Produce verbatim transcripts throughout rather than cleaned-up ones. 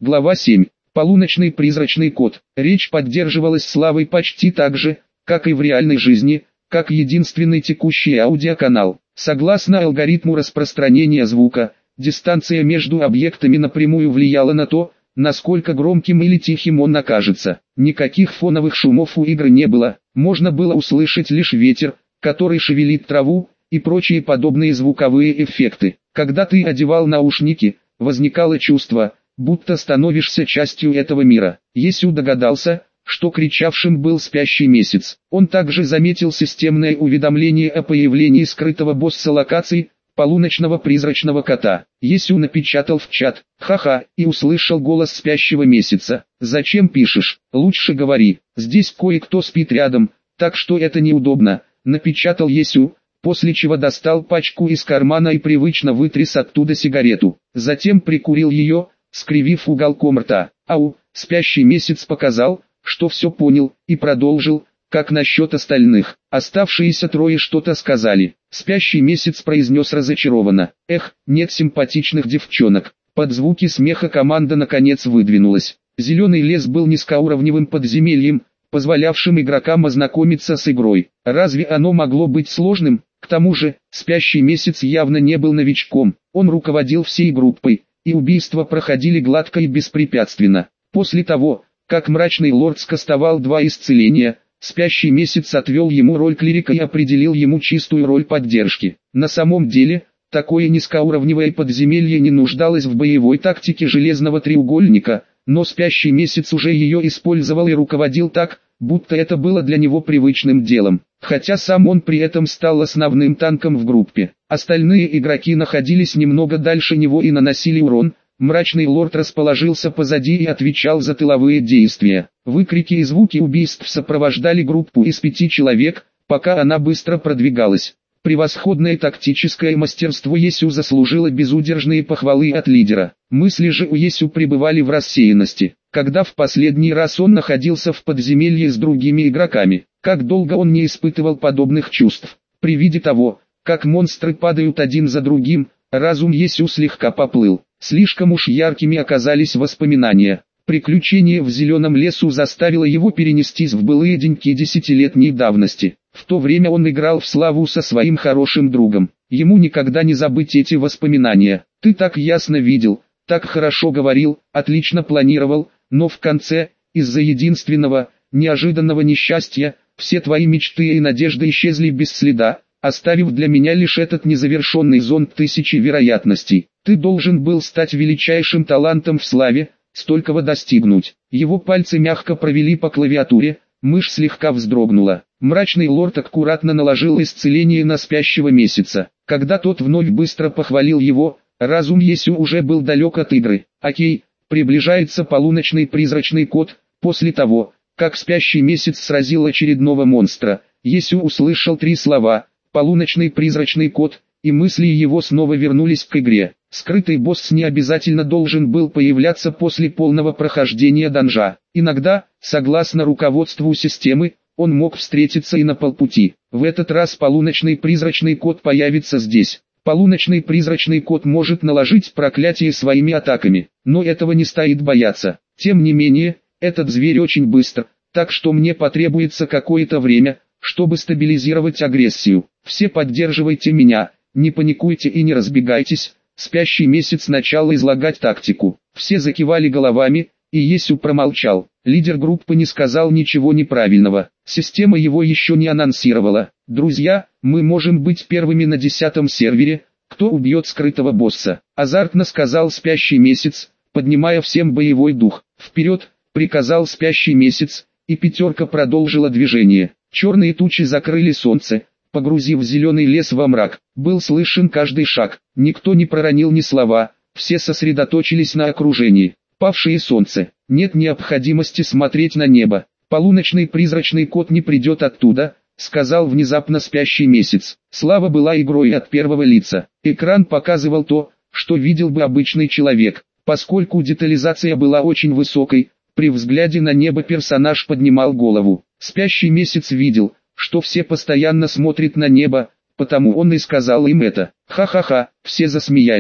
Глава семь. Полуночный призрачный кот. Речь поддерживалась Славой почти так же, как и в реальной жизни, как единственный текущий аудиоканал. Согласно алгоритму распространения звука, дистанция между объектами напрямую влияла на то, насколько громким или тихим он окажется. Никаких фоновых шумов у игры не было, можно было услышать лишь ветер, который шевелит траву, и прочие подобные звуковые эффекты. Когда ты одевал наушники, возникало чувство, будто становишься частью этого мира. Есю догадался, что кричавшим был спящий месяц. Он также заметил системное уведомление о появлении скрытого босса локаций, полуночного призрачного кота. Есю напечатал в чат «Ха-ха» и услышал голос спящего месяца. «Зачем пишешь? Лучше говори. Здесь кое-кто спит рядом, так что это неудобно», напечатал Есю, после чего достал пачку из кармана и привычно вытряс оттуда сигарету. Затем прикурил ее, скривив уголком рта. «Ау», спящий месяц показал, что все понял, и продолжил: «Как насчет остальных?» Оставшиеся трое что-то сказали. Спящий месяц произнес разочарованно: «Эх, нет симпатичных девчонок». Под звуки смеха команда наконец выдвинулась. Зеленый лес был низкоуровневым подземельем, позволявшим игрокам ознакомиться с игрой. Разве оно могло быть сложным? К тому же, спящий месяц явно не был новичком. Он руководил всей группой, и убийства проходили гладко и беспрепятственно. После того, как мрачный лорд скастовал два исцеления, спящий месяц отвел ему роль клирика и определил ему чистую роль поддержки. На самом деле, такое низкоуровневое подземелье не нуждалось в боевой тактике железного треугольника, но спящий месяц уже ее использовал и руководил так, будто это было для него привычным делом. Хотя сам он при этом стал основным танком в группе. Остальные игроки находились немного дальше него и наносили урон. Мрачный лорд расположился позади и отвечал за тыловые действия. Выкрики и звуки убийств сопровождали группу из пяти человек, пока она быстро продвигалась. Превосходное тактическое мастерство Есю заслужило безудержные похвалы от лидера. Мысли же у Есю пребывали в рассеянности. Когда в последний раз он находился в подземелье с другими игроками, как долго он не испытывал подобных чувств. При виде того, как монстры падают один за другим, разум Есю слегка поплыл. Слишком уж яркими оказались воспоминания. Приключение в зеленом лесу заставило его перенестись в былые деньки десятилетней давности. В то время он играл в славу со своим хорошим другом. Ему никогда не забыть эти воспоминания. «Ты так ясно видел, так хорошо говорил, отлично планировал, но в конце, из-за единственного, неожиданного несчастья, все твои мечты и надежды исчезли без следа, оставив для меня лишь этот незавершенный зонд тысячи вероятностей. Ты должен был стать величайшим талантом в славе, столького достигнуть». Его пальцы мягко провели по клавиатуре, мышь слегка вздрогнула. Мрачный лорд аккуратно наложил исцеление на спящего месяца. Когда тот вновь быстро похвалил его, разум Есю уже был далек от игры. «Окей, приближается полуночный призрачный кот». После того, как спящий месяц сразил очередного монстра, Есю услышал три слова: «полуночный призрачный кот», и мысли его снова вернулись к игре. Скрытый босс не обязательно должен был появляться после полного прохождения данжа. Иногда, согласно руководству системы, он мог встретиться и на полпути. В этот раз полуночный призрачный кот появится здесь. Полуночный призрачный кот может наложить проклятие своими атаками, но этого не стоит бояться. Тем не менее, этот зверь очень быстр, так что мне потребуется какое-то время, чтобы стабилизировать агрессию. Все поддерживайте меня, не паникуйте и не разбегайтесь. Спящий месяц начал излагать тактику. Все закивали головами, и Есю промолчал. Лидер группы не сказал ничего неправильного. Система его еще не анонсировала. «Друзья, мы можем быть первыми на десятом сервере, кто убьет скрытого босса», азартно сказал спящий месяц, поднимая всем боевой дух. «Вперед!» — приказал спящий месяц, и пятерка продолжила движение. Черные тучи закрыли солнце, погрузив зеленый лес во мрак. Был слышен каждый шаг. Никто не проронил ни слова, все сосредоточились на окружении. Павшее солнце. Нет необходимости смотреть на небо. Полуночный призрачный кот не придет оттуда, сказал внезапно спящий месяц. Слава была игрой от первого лица. Экран показывал то, что видел бы обычный человек. Поскольку детализация была очень высокой, при взгляде на небо персонаж поднимал голову. Спящий месяц видел, что все постоянно смотрят на небо, потому он и сказал им это. Ха-ха-ха, все засмеялись.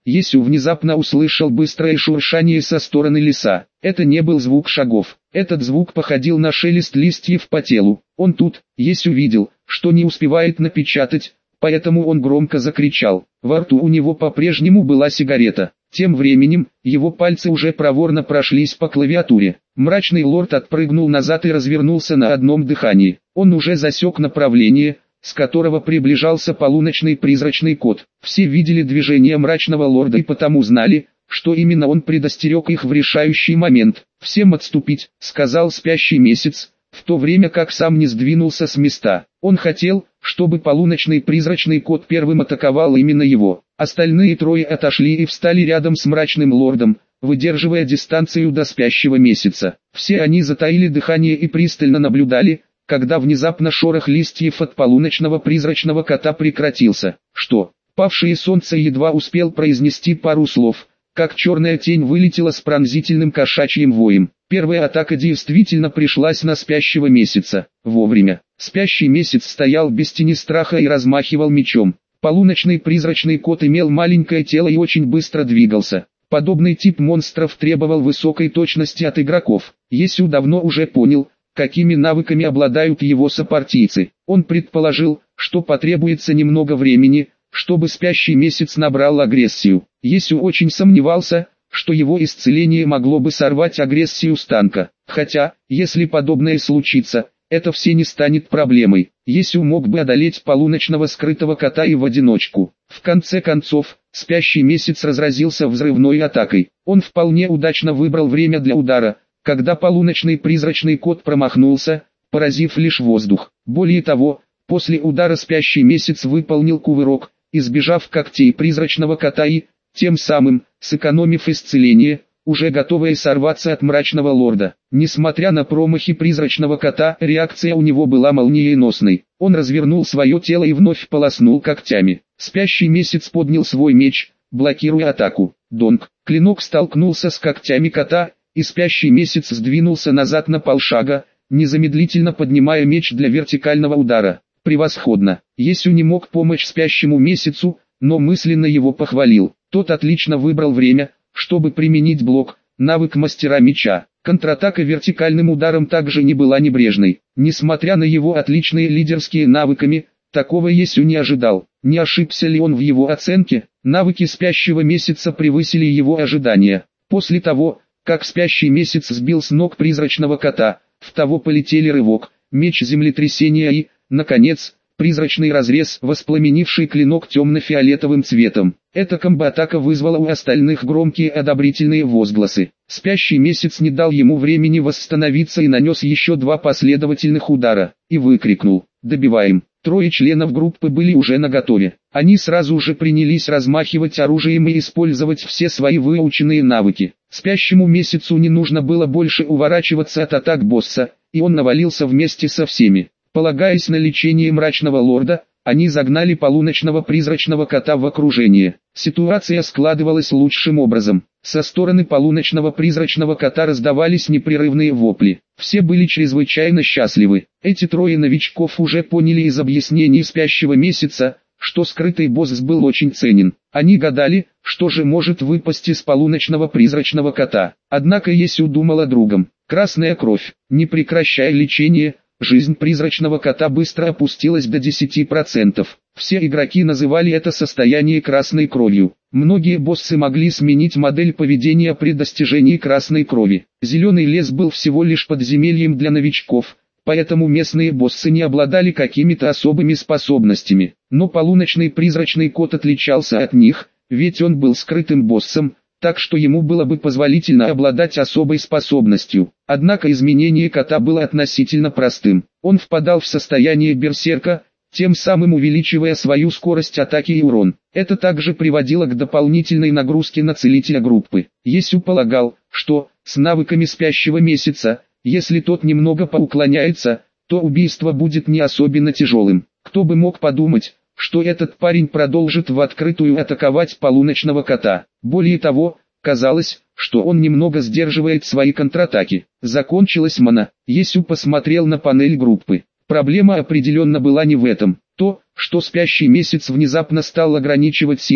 Есю внезапно услышал быстрое шуршание со стороны леса. Это не был звук шагов. Этот звук походил на шелест листьев по телу. Он тут. Есю видел, что не успевает напечатать, поэтому он громко закричал. Во рту у него по-прежнему была сигарета. Тем временем, его пальцы уже проворно прошлись по клавиатуре. Мрачный лорд отпрыгнул назад и развернулся на одном дыхании. Он уже засек направление, с которого приближался полуночный призрачный кот. Все видели движение мрачного лорда и потому знали, что именно он предостерег их в решающий момент. «Всем отступить», — сказал спящий месяц, в то время как сам не сдвинулся с места. Он хотел, чтобы полуночный призрачный кот первым атаковал именно его. Остальные трое отошли и встали рядом с мрачным лордом, выдерживая дистанцию до спящего месяца. Все они затаили дыхание и пристально наблюдали, когда внезапно шорох листьев от полуночного призрачного кота прекратился. Что? Павшее солнце едва успел произнести пару слов, как черная тень вылетела с пронзительным кошачьим воем. Первая атака действительно пришлась на спящего месяца. Вовремя. Спящий месяц стоял без тени страха и размахивал мечом. Полуночный призрачный кот имел маленькое тело и очень быстро двигался. Подобный тип монстров требовал высокой точности от игроков. Есю давно уже понял, какими навыками обладают его сопартийцы. Он предположил, что потребуется немного времени, чтобы спящий месяц набрал агрессию. Есю очень сомневался, что его исцеление могло бы сорвать агрессию с танка. Хотя, если подобное случится, это все не станет проблемой. Есю мог бы одолеть полуночного скрытого кота и в одиночку. В конце концов, спящий месяц разразился взрывной атакой. Он вполне удачно выбрал время для удара, когда полуночный призрачный кот промахнулся, поразив лишь воздух. Более того, после удара спящий месяц выполнил кувырок, избежав когтей призрачного кота и, тем самым, сэкономив исцеление, уже готовое сорваться от мрачного лорда. Несмотря на промахи призрачного кота, реакция у него была молниеносной. Он развернул свое тело и вновь полоснул когтями. Спящий месяц поднял свой меч, блокируя атаку. Донг. Клинок столкнулся с когтями кота, и спящий месяц сдвинулся назад на полшага, незамедлительно поднимая меч для вертикального удара. Превосходно. Есю не мог помочь спящему месяцу, но мысленно его похвалил. Тот отлично выбрал время, чтобы применить блок, навык мастера меча. Контратака вертикальным ударом также не была небрежной. Несмотря на его отличные лидерские навыками, такого Есю не ожидал. Не ошибся ли он в его оценке? Навыки спящего месяца превысили его ожидания. После того, как спящий месяц сбил с ног призрачного кота, в того полетели рывок, меч землетрясения и, наконец, призрачный разрез, воспламенивший клинок темно-фиолетовым цветом. Эта комбо-атака вызвала у остальных громкие одобрительные возгласы. Спящий месяц не дал ему времени восстановиться и нанес еще два последовательных удара, и выкрикнул: «Добиваем!». Трое членов группы были уже наготове. Они сразу же принялись размахивать оружием и использовать все свои выученные навыки. Спящему месяцу не нужно было больше уворачиваться от атак босса, и он навалился вместе со всеми. Полагаясь на лечение мрачного лорда, они загнали полуночного призрачного кота в окружение. Ситуация складывалась лучшим образом. Со стороны полуночного призрачного кота раздавались непрерывные вопли. Все были чрезвычайно счастливы. Эти трое новичков уже поняли из объяснений спящего месяца, что скрытый босс был очень ценен. Они гадали, что же может выпасть из полуночного призрачного кота. Однако Есю думал о другом. Красная кровь. Не прекращая лечение, жизнь призрачного кота быстро опустилась до десяти процентов. Все игроки называли это состояние красной кровью. Многие боссы могли сменить модель поведения при достижении красной крови. Зеленый лес был всего лишь подземельем для новичков, поэтому местные боссы не обладали какими-то особыми способностями. Но полуночный призрачный кот отличался от них, ведь он был скрытым боссом, так что ему было бы позволительно обладать особой способностью. Однако изменение кота было относительно простым. Он впадал в состояние берсерка, тем самым увеличивая свою скорость атаки и урон. Это также приводило к дополнительной нагрузке на целителя группы. Есю полагал, что, с навыками спящего месяца, если тот немного поуклоняется, то убийство будет не особенно тяжелым. Кто бы мог подумать, что этот парень продолжит в открытую атаковать полуночного кота. Более того, казалось, что он немного сдерживает свои контратаки. Закончилась мана. Есю посмотрел на панель группы. Проблема определенно была не в этом. То, что спящий месяц внезапно стал ограничивать силу,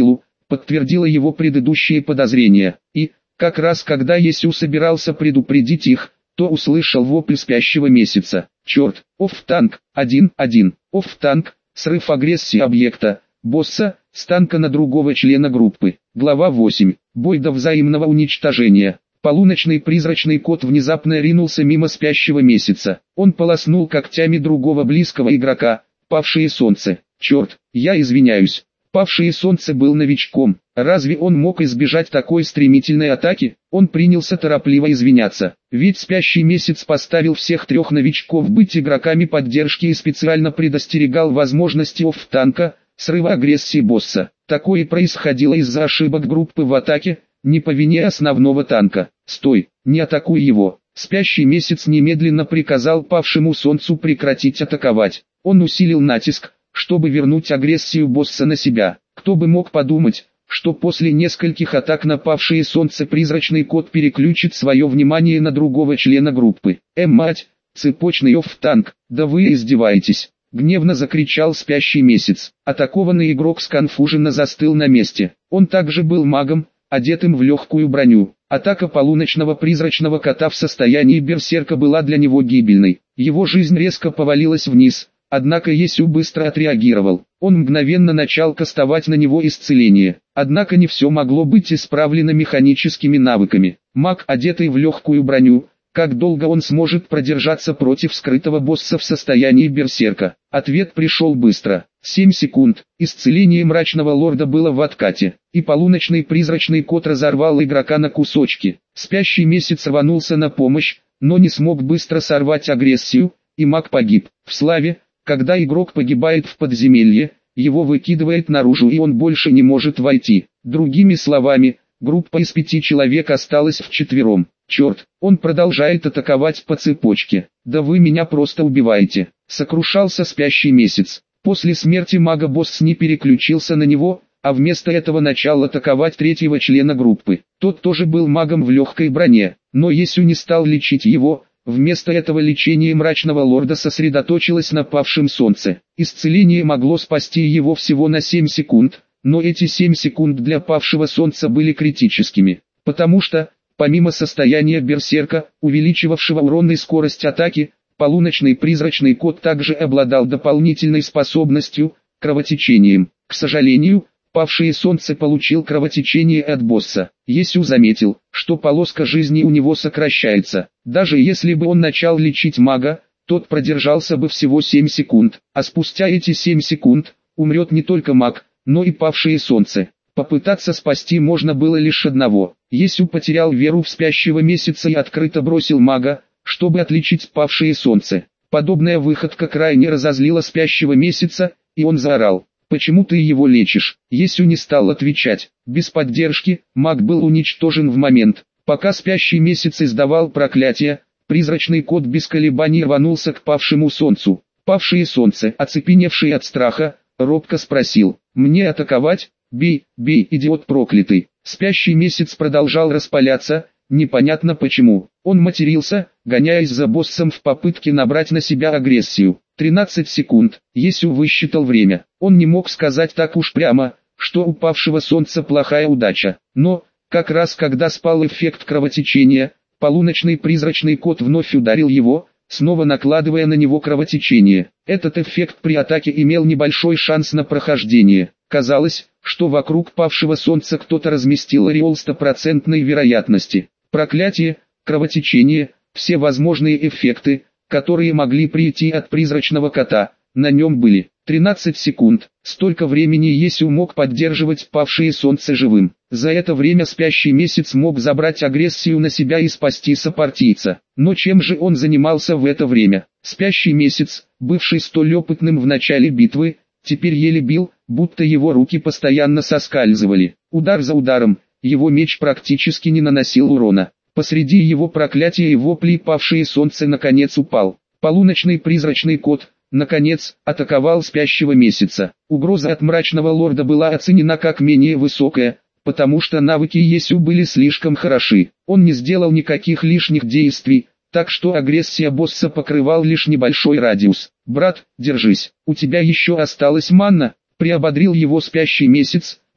подтвердило его предыдущие подозрения, и, как раз когда Есю собирался предупредить их, то услышал вопль спящего месяца. Черт, офф-танк, один, один, офф-танк, срыв агрессии объекта, босса, с танка на другого члена группы. Глава восемь. Бой до взаимного уничтожения. Полуночный призрачный кот внезапно ринулся мимо спящего месяца. Он полоснул когтями другого близкого игрока, павшее солнце. Черт, я извиняюсь. Павшее солнце был новичком. Разве он мог избежать такой стремительной атаки? Он принялся торопливо извиняться. Ведь спящий месяц поставил всех трех новичков быть игроками поддержки и специально предостерегал возможности офф-танка, срыва агрессии босса. Такое происходило из-за ошибок группы в атаке, не по вине основного танка. «Стой, не атакуй его!» Спящий месяц немедленно приказал павшему солнцу прекратить атаковать. Он усилил натиск, чтобы вернуть агрессию босса на себя. Кто бы мог подумать, что после нескольких атак на павшее солнце призрачный кот переключит свое внимание на другого члена группы. «Эм, мать, цепочный офф-танк, да вы издеваетесь!» Гневно закричал спящий месяц. Атакованный игрок сконфуженно застыл на месте. Он также был магом, одетым в легкую броню. Атака полуночного призрачного кота в состоянии берсерка была для него гибельной. Его жизнь резко повалилась вниз, однако Есю быстро отреагировал. Он мгновенно начал кастовать на него исцеление. Однако не все могло быть исправлено механическими навыками. Маг, одетый в легкую броню, как долго он сможет продержаться против скрытого босса в состоянии берсерка? Ответ пришел быстро. семь секунд. Исцеление мрачного лорда было в откате, и полуночный призрачный кот разорвал игрока на кусочки. Спящий месяц рванулся на помощь, но не смог быстро сорвать агрессию, и маг погиб. В славе, когда игрок погибает в подземелье, его выкидывает наружу и он больше не может войти. Другими словами, группа из пяти человек осталась вчетвером. Черт, он продолжает атаковать по цепочке. Да вы меня просто убиваете. Сокрушался спящий месяц. После смерти мага босс не переключился на него, а вместо этого начал атаковать третьего члена группы. Тот тоже был магом в легкой броне, но Есю не стал лечить его. Вместо этого лечение мрачного лорда сосредоточилось на павшем солнце. Исцеление могло спасти его всего на семь секунд, но эти семь секунд для павшего солнца были критическими, потому что, помимо состояния берсерка, увеличивавшего урон и скорость атаки, полуночный призрачный кот также обладал дополнительной способностью – кровотечением. К сожалению, павшее солнце получил кровотечение от босса. Есю заметил, что полоска жизни у него сокращается. Даже если бы он начал лечить мага, тот продержался бы всего семь секунд, а спустя эти семь секунд, умрет не только маг, но и павшее солнце. Попытаться спасти можно было лишь одного. Есю потерял веру в спящего месяца и открыто бросил мага, чтобы отличить павшее солнце. Подобная выходка крайне разозлила спящего месяца, и он заорал: «Почему ты его лечишь?» Есю не стал отвечать. Без поддержки, маг был уничтожен в момент. Пока спящий месяц издавал проклятие, призрачный кот без колебаний рванулся к павшему солнцу. Павшее солнце, оцепеневший от страха, робко спросил: «Мне атаковать? Бей, бей, идиот проклятый!» Спящий месяц продолжал распаляться, непонятно почему. Он матерился, гоняясь за боссом в попытке набрать на себя агрессию. тринадцать секунд. Есю высчитал время. Он не мог сказать так уж прямо, что у павшего солнца плохая удача. Но, как раз когда спал эффект кровотечения, полуночный призрачный кот вновь ударил его, снова накладывая на него кровотечение. Этот эффект при атаке имел небольшой шанс на прохождение. Казалось, что вокруг павшего солнца кто-то разместил ореол стопроцентной вероятности. Проклятие, кровотечение, все возможные эффекты, которые могли прийти от призрачного кота, на нем были. тринадцать секунд. Столько времени Есю мог поддерживать павшее солнце живым. За это время спящий месяц мог забрать агрессию на себя и спасти сопартийца. Но чем же он занимался в это время? Спящий месяц, бывший столь опытным в начале битвы, теперь еле бил, будто его руки постоянно соскальзывали. Удар за ударом, его меч практически не наносил урона. Посреди его проклятия и воплей павшее солнце наконец упал. Полуночный призрачный кот, наконец, атаковал спящего месяца. Угроза от мрачного лорда была оценена как менее высокая, потому что навыки Есю были слишком хороши. Он не сделал никаких лишних действий, так что агрессия босса покрывал лишь небольшой радиус. «Брат, держись, у тебя еще осталась манна», — приободрил его спящий месяц,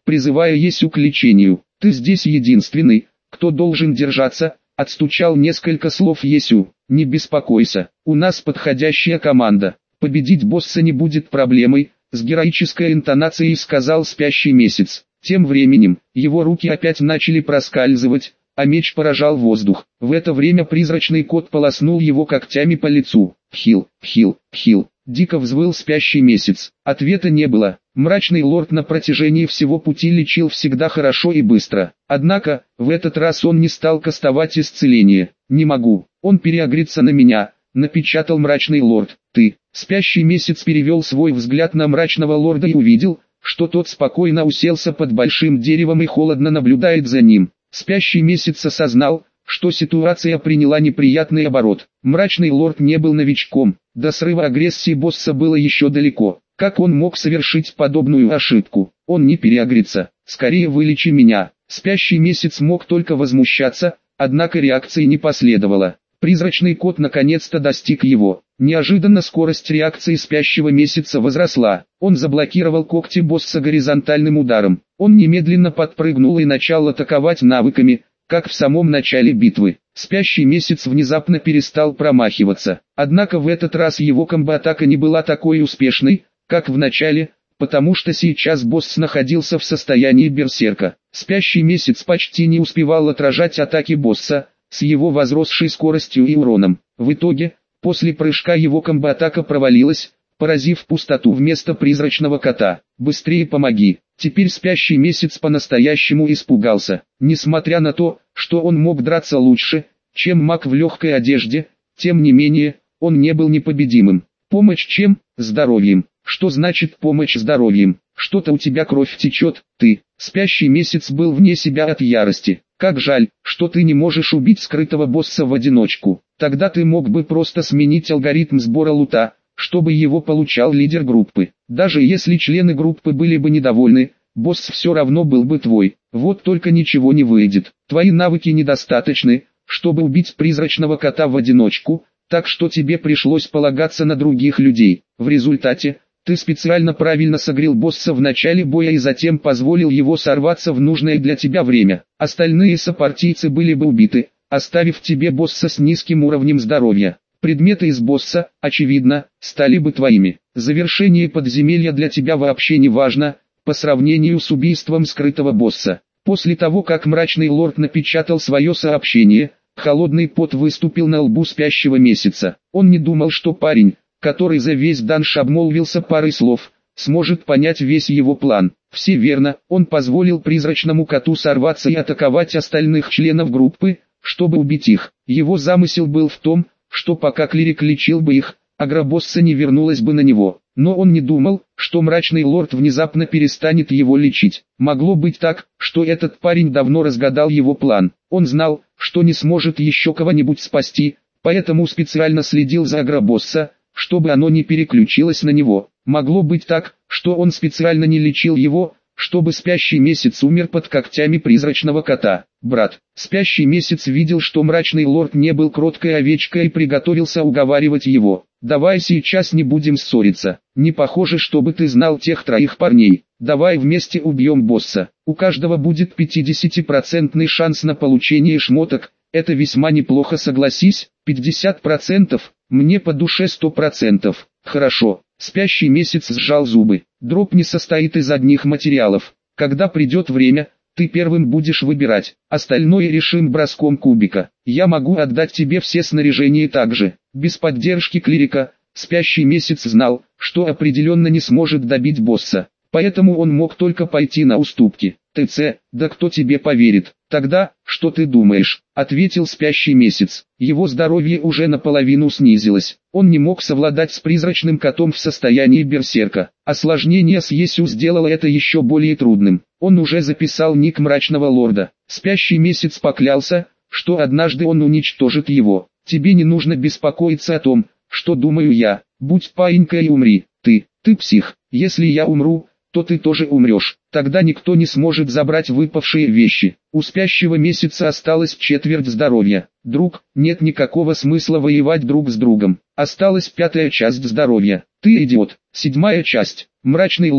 призывая Есю к лечению. «Ты здесь единственный, кто должен держаться», — отстучал несколько слов Есю. «Не беспокойся, у нас подходящая команда. Победить босса не будет проблемой», — с героической интонацией сказал спящий месяц. Тем временем, его руки опять начали проскальзывать, а меч поражал воздух. В это время призрачный кот полоснул его когтями по лицу. «Хил, хил, хил!» — дико взвыл спящий месяц. Ответа не было. Мрачный лорд на протяжении всего пути лечил всегда хорошо и быстро. Однако, в этот раз он не стал кастовать исцеление. «Не могу, он переагрится на меня», — напечатал мрачный лорд. «Ты». Спящий месяц перевел свой взгляд на мрачного лорда и увидел, что тот спокойно уселся под большим деревом и холодно наблюдает за ним. Спящий месяц осознал, что ситуация приняла неприятный оборот. Мрачный лорд не был новичком, до срыва агрессии босса было еще далеко. Как он мог совершить подобную ошибку? Он не переагрится. «Скорее вылечи меня». Спящий месяц мог только возмущаться, однако реакции не последовало. Призрачный кот наконец-то достиг его. Неожиданно скорость реакции спящего месяца возросла. Он заблокировал когти босса горизонтальным ударом. Он немедленно подпрыгнул и начал атаковать навыками, как в самом начале битвы. Спящий месяц внезапно перестал промахиваться. Однако в этот раз его комбо-атака не была такой успешной, как в начале, потому что сейчас босс находился в состоянии берсерка. Спящий месяц почти не успевал отражать атаки босса, с его возросшей скоростью и уроном. В итоге, после прыжка его комбо-атака провалилась, поразив пустоту вместо призрачного кота. «Быстрее помоги!» Теперь спящий месяц по-настоящему испугался. Несмотря на то, что он мог драться лучше, чем маг в легкой одежде, тем не менее, он не был непобедимым. Помощь чем? Здоровьем. Что значит помощь здоровьем? Что-то у тебя кровь течет, ты. Спящий месяц был вне себя от ярости. Как жаль, что ты не можешь убить скрытого босса в одиночку. Тогда ты мог бы просто сменить алгоритм сбора лута, чтобы его получал лидер группы. Даже если члены группы были бы недовольны, босс все равно был бы твой. Вот только ничего не выйдет. Твои навыки недостаточны, чтобы убить призрачного кота в одиночку, так что тебе пришлось полагаться на других людей. В результате, ты специально правильно согрел босса в начале боя и затем позволил его сорваться в нужное для тебя время. Остальные сопартийцы были бы убиты, оставив тебе босса с низким уровнем здоровья. Предметы из босса, очевидно, стали бы твоими. Завершение подземелья для тебя вообще не важно, по сравнению с убийством скрытого босса. После того, как мрачный лорд напечатал свое сообщение, холодный пот выступил на лбу спящего месяца. Он не думал, что парень, который за весь данж обмолвился парой слов, сможет понять весь его план. Все верно, он позволил призрачному коту сорваться и атаковать остальных членов группы, чтобы убить их. Его замысел был в том, что пока клирик лечил бы их, агробосса не вернулась бы на него. Но он не думал, что мрачный лорд внезапно перестанет его лечить. Могло быть так, что этот парень давно разгадал его план. Он знал, что не сможет еще кого-нибудь спасти, поэтому специально следил за агробосса, чтобы оно не переключилось на него. Могло быть так, что он специально не лечил его, чтобы спящий месяц умер под когтями призрачного кота. Брат, спящий месяц видел, что мрачный лорд не был кроткой овечкой и приготовился уговаривать его. «Давай сейчас не будем ссориться. Не похоже, чтобы ты знал тех троих парней. Давай вместе убьем босса. У каждого будет пятидесятипроцентный шанс на получение шмоток. Это весьма неплохо, согласись. пятьдесят процентов, мне по душе сто процентов. Хорошо». Спящий месяц сжал зубы. Дроп не состоит из одних материалов. Когда придет время, ты первым будешь выбирать. Остальное решим броском кубика. Я могу отдать тебе все снаряжения также. Без поддержки клирика, спящий месяц знал, что определенно не сможет добить босса. Поэтому он мог только пойти на уступки. «ТЦ, да кто тебе поверит? Тогда, что ты думаешь?» — ответил спящий месяц. Его здоровье уже наполовину снизилось. Он не мог совладать с призрачным котом в состоянии берсерка. Осложнение с Есю сделало это еще более трудным. Он уже записал ник мрачного лорда. Спящий месяц поклялся, что однажды он уничтожит его. «Тебе не нужно беспокоиться о том, что думаю я. Будь паинькой и умри. Ты, ты псих. Если я умру, то ты тоже умрешь. Тогда никто не сможет забрать выпавшие вещи. У спящего месяца осталось четверть здоровья. Друг, нет никакого смысла воевать друг с другом. Осталась пятая часть здоровья. Ты идиот. Седьмая часть. Мрачный лорд,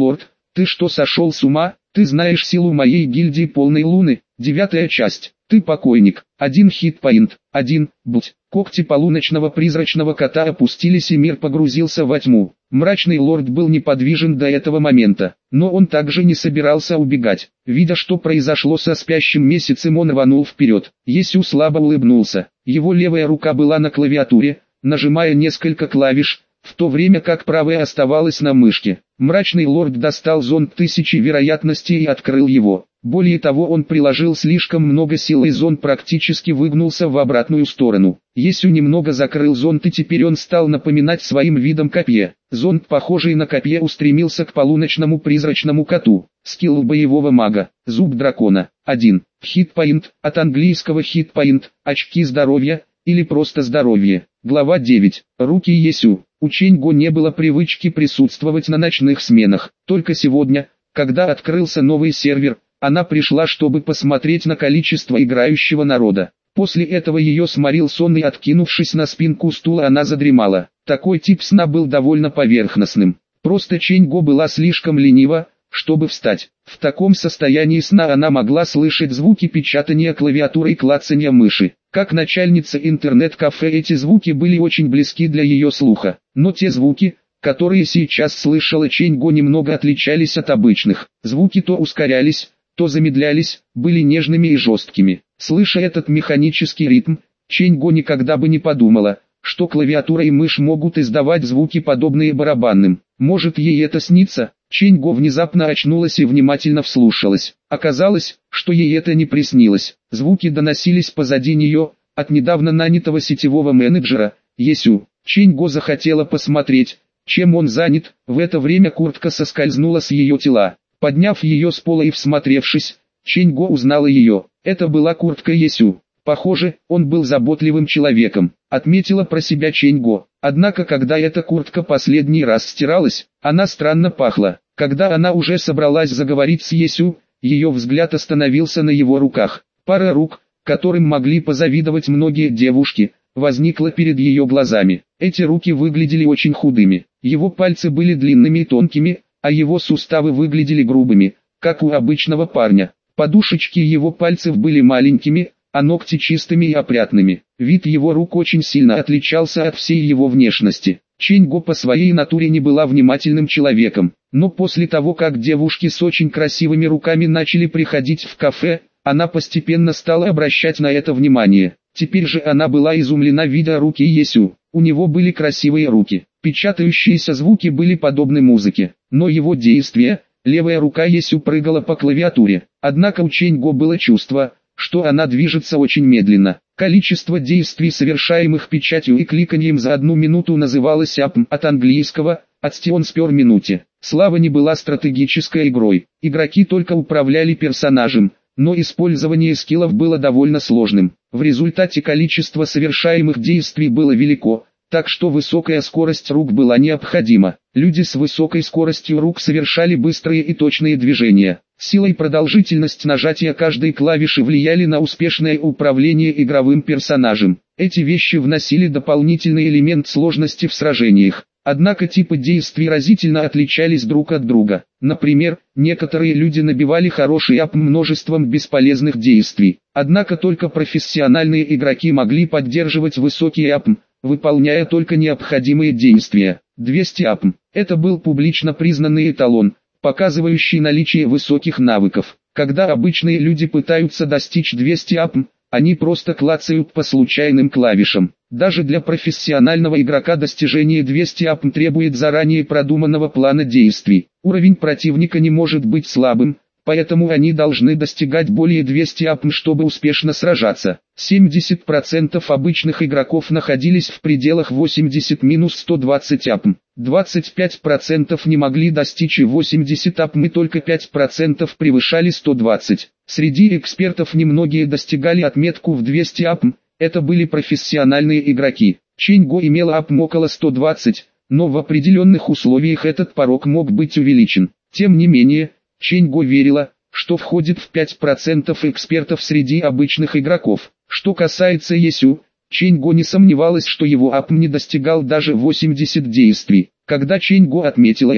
Ты что, сошел с ума? Ты знаешь силу моей гильдии полной луны? Девятая часть. Ты покойник. Один хитпоинт. Один, будь. Когти полуночного призрачного кота опустились и мир погрузился во тьму. Мрачный лорд был неподвижен до этого момента, но он также не собирался убегать. Видя, что произошло со спящим месяцем, он рванул вперед. Есю слабо улыбнулся. Его левая рука была на клавиатуре, нажимая несколько клавиш, в то время как правая оставалась на мышке. Мрачный лорд достал зонд тысячи вероятностей и открыл его. Более того, он приложил слишком много сил, и зонд практически выгнулся в обратную сторону. Есю немного закрыл зонд, и теперь он стал напоминать своим видом копье. Зонд, похожий на копье, устремился к полуночному призрачному коту. Скилл боевого мага. Зуб дракона. один. Хитпоинт, от английского хитпоинт, очки здоровья, или просто здоровье. Глава девять. Руки Есю. У Чэнь-Го не было привычки присутствовать на ночных сменах. Только сегодня, когда открылся новый сервер, она пришла, чтобы посмотреть на количество играющего народа. После этого ее сморил сон, и, откинувшись на спинку стула, она задремала. Такой тип сна был довольно поверхностным. Просто Чэнь-Го была слишком ленива, чтобы встать. В таком состоянии сна она могла слышать звуки печатания клавиатуры и клацания мыши. Как начальница интернет-кафе, эти звуки были очень близки для ее слуха. Но те звуки, которые сейчас слышала Чэнь-Го, немного отличались от обычных. Звуки то ускорялись, то замедлялись, были нежными и жесткими. Слыша этот механический ритм, Чэнь-Го никогда бы не подумала, что клавиатура и мышь могут издавать звуки, подобные барабанным. Может, ей это снится? Чэнь-Го внезапно очнулась и внимательно вслушалась. Оказалось, что ей это не приснилось. Звуки доносились позади нее, от недавно нанятого сетевого менеджера, Есю. Чэнь-Го захотела посмотреть, чем он занят. В это время куртка соскользнула с ее тела. Подняв ее с пола и всмотревшись, Чэнь-Го узнала ее. Это была куртка Есю. Похоже, он был заботливым человеком, отметила про себя Чэнь-Го. Однако, когда эта куртка последний раз стиралась, она странно пахла. Когда она уже собралась заговорить с Есю, ее взгляд остановился на его руках. Пара рук, которым могли позавидовать многие девушки, возникла перед ее глазами. Эти руки выглядели очень худыми. Его пальцы были длинными и тонкими, а его суставы выглядели грубыми, как у обычного парня. Подушечки его пальцев были маленькими, а ногти чистыми и опрятными. Вид его рук очень сильно отличался от всей его внешности. Чэнь-Го по своей натуре не была внимательным человеком, но после того, как девушки с очень красивыми руками начали приходить в кафе, она постепенно стала обращать на это внимание. Теперь же она была изумлена, видя руки Есю. У него были красивые руки. Печатающиеся звуки были подобны музыке, но его действия, левая рука Есю прыгала по клавиатуре. Однако у Чэнь-Го было чувство, что она движется очень медленно. Количество действий, совершаемых печатью и кликанием за одну минуту, называлось эй пи эм, от английского «actions per minute». Слава не была стратегической игрой. Игроки только управляли персонажем, но использование скиллов было довольно сложным. В результате количество совершаемых действий было велико, так что высокая скорость рук была необходима. Люди с высокой скоростью рук совершали быстрые и точные движения. Сила и продолжительность нажатия каждой клавиши влияли на успешное управление игровым персонажем. Эти вещи вносили дополнительный элемент сложности в сражениях. Однако типы действий разительно отличались друг от друга. Например, некоторые люди набивали хороший эй пи эм множеством бесполезных действий. Однако только профессиональные игроки могли поддерживать высокий эй пи эм, выполняя только необходимые действия. двести эй пи эм. Это был публично признанный эталон, показывающий наличие высоких навыков. Когда обычные люди пытаются достичь двухсот эй пи эм, они просто клацают по случайным клавишам. Даже для профессионального игрока достижение двухсот эй пи эм требует заранее продуманного плана действий. Уровень противника не может быть слабым, поэтому они должны достигать более двухсот эй пи эм, чтобы успешно сражаться. семьдесят процентов обычных игроков находились в пределах восемьдесят сто двадцать эй пи эм. двадцать пять процентов не могли достичь и восемьдесят эй пи эм, и только пять процентов превышали сто двадцать. Среди экспертов немногие достигали отметку в двести эй пи эм, это были профессиональные игроки. Чэнь-Го имела эй пи эм около ста двадцати, но в определенных условиях этот порог мог быть увеличен. Тем не менее, Чэнь-Го верила, что входит в пять процентов экспертов среди обычных игроков. Что касается Есю, Чэнь-Го не сомневалась, что его эй пи эм не достигал даже восьмидесяти действий. Когда Чэнь-Го отметила это,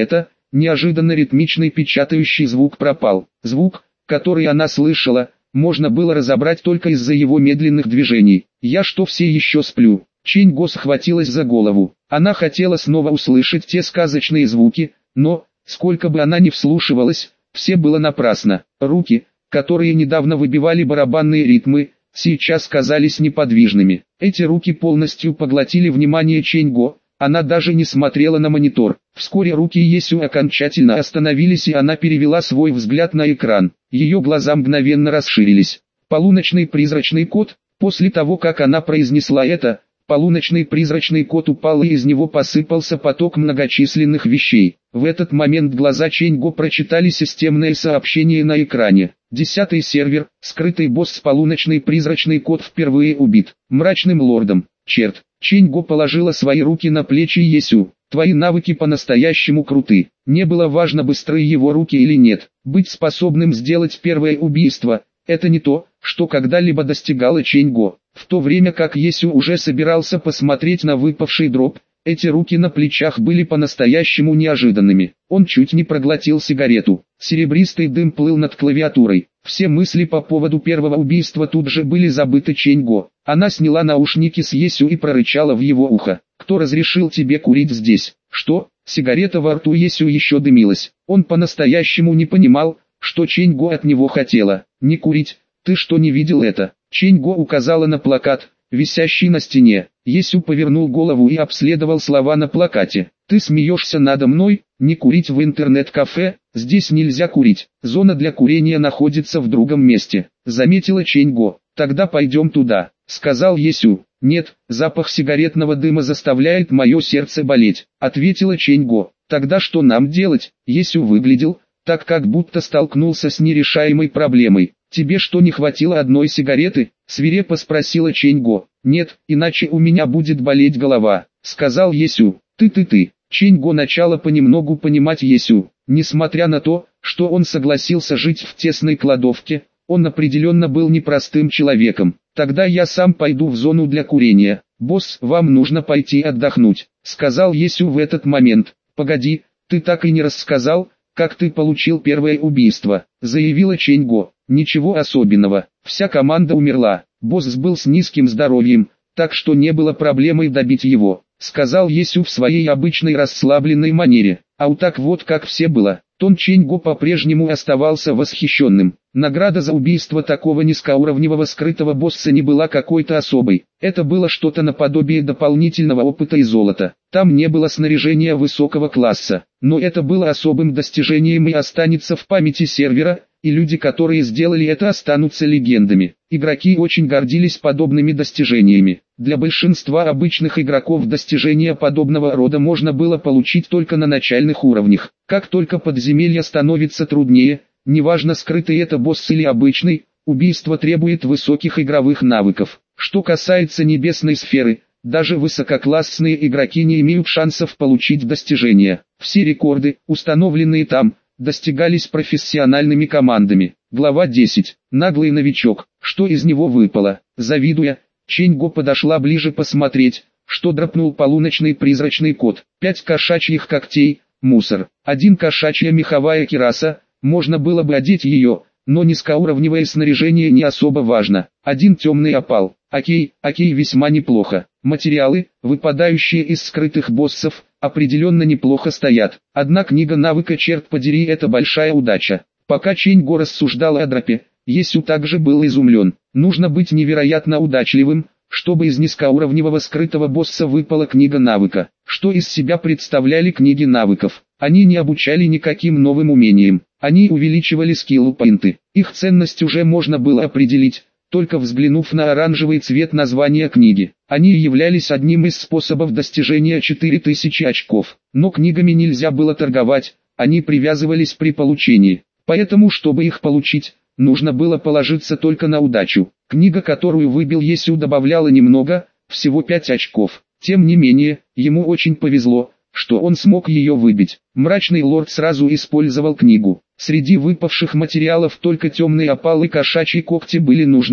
неожиданно ритмичный печатающий звук пропал. Звук, который она слышала, можно было разобрать только из-за его медленных движений. «Я что, все еще сплю?» Чэнь Го схватилась за голову. Она хотела снова услышать те сказочные звуки, но, сколько бы она ни вслушивалась, все было напрасно. Руки, которые недавно выбивали барабанные ритмы, сейчас казались неподвижными. Эти руки полностью поглотили внимание Чэнь Го. Она даже не смотрела на монитор. Вскоре руки Есю окончательно остановились, и она перевела свой взгляд на экран. Ее глаза мгновенно расширились. Полуночный призрачный кот. После того, как она произнесла это, полуночный призрачный кот упал, и из него посыпался поток многочисленных вещей. В этот момент глаза Чэнь Го прочитали системное сообщение на экране. Десятый сервер, скрытый босс полуночный призрачный кот впервые убит. Мрачным лордом. Черт. Чэнь Го положила свои руки на плечи Есю. Твои навыки по-настоящему круты. Не было важно, быстрые его руки или нет. Быть способным сделать первое убийство – это не то, что когда-либо достигала Чэнь Го. В то время как Есю уже собирался посмотреть на выпавший дроп, эти руки на плечах были по-настоящему неожиданными. Он чуть не проглотил сигарету. Серебристый дым плыл над клавиатурой. Все мысли по поводу первого убийства тут же были забыты Чэнь Го. Она сняла наушники с Есю и прорычала в его ухо. «Кто разрешил тебе курить здесь?» «Что?» Сигарета во рту Есю еще дымилась. Он по-настоящему не понимал, что Чэнь Го от него хотела. «Не курить? Ты что, не видел это?» Чэнь Го указала на плакат, висящий на стене. Есю повернул голову и обследовал слова на плакате. «Ты смеешься надо мной? Не курить в интернет-кафе? Здесь нельзя курить. Зона для курения находится в другом месте», — заметила Чэнь Го. «Тогда пойдем туда», — сказал Есю. «Нет, запах сигаретного дыма заставляет мое сердце болеть», — ответила Чэнь Го. «Тогда что нам делать?» Есю выглядел так, как будто столкнулся с нерешаемой проблемой. «Тебе что, не хватило одной сигареты?» — свирепо спросила Чэнь Го. «Нет, иначе у меня будет болеть голова», — сказал Есю. «Ты-ты-ты». Чэнь Го начала понемногу понимать Есю. Несмотря на то, что он согласился жить в тесной кладовке, он определенно был непростым человеком. «Тогда я сам пойду в зону для курения. Босс, вам нужно пойти отдохнуть», — сказал Есю в этот момент. «Погоди, ты так и не рассказал, как ты получил первое убийство», — заявила Чэнь Го. «Ничего особенного, вся команда умерла, босс был с низким здоровьем, так что не было проблемой добить его», — сказал Есю в своей обычной расслабленной манере. «А вот так вот как все было». Тон Чэнь Го по-прежнему оставался восхищенным. Награда за убийство такого низкоуровневого скрытого босса не была какой-то особой. Это было что-то наподобие дополнительного опыта и золота. Там не было снаряжения высокого класса, но это было особым достижением и останется в памяти сервера, и люди, которые сделали это, останутся легендами. Игроки очень гордились подобными достижениями. Для большинства обычных игроков достижения подобного рода можно было получить только на начальных уровнях. Как только подземелье становится труднее, неважно, скрытый это босс или обычный, убийство требует высоких игровых навыков. Что касается небесной сферы, даже высококлассные игроки не имеют шансов получить достижения. Все рекорды, установленные там, достигались профессиональными командами. Глава десять. Наглый новичок. Что из него выпало? Завидуя, Чэнь Го подошла ближе посмотреть, что дропнул полуночный призрачный кот. Пять кошачьих когтей, мусор. Один кошачья меховая кираса, можно было бы одеть ее, но низкоуровневое снаряжение не особо важно. Один темный опал. Окей, окей, весьма неплохо. Материалы, выпадающие из скрытых боссов, определенно неплохо стоят. Одна книга навыка, черт подери, это большая удача. Пока Чэнь Го рассуждала о дропе, Есю также был изумлен. Нужно быть невероятно удачливым, чтобы из низкоуровневого скрытого босса выпала книга навыка. Что из себя представляли книги навыков? Они не обучали никаким новым умениям. Они увеличивали скилл-поинты. Их ценность уже можно было определить, только взглянув на оранжевый цвет названия книги. Они являлись одним из способов достижения четыре тысячи очков. Но книгами нельзя было торговать, они привязывались при получении. Поэтому, чтобы их получить, нужно было положиться только на удачу. Книга, которую выбил Есю, добавляла немного, всего пять очков. Тем не менее, ему очень повезло, что он смог ее выбить. Мрачный лорд сразу использовал книгу. Среди выпавших материалов только темный опал и кошачьи когти были нужны,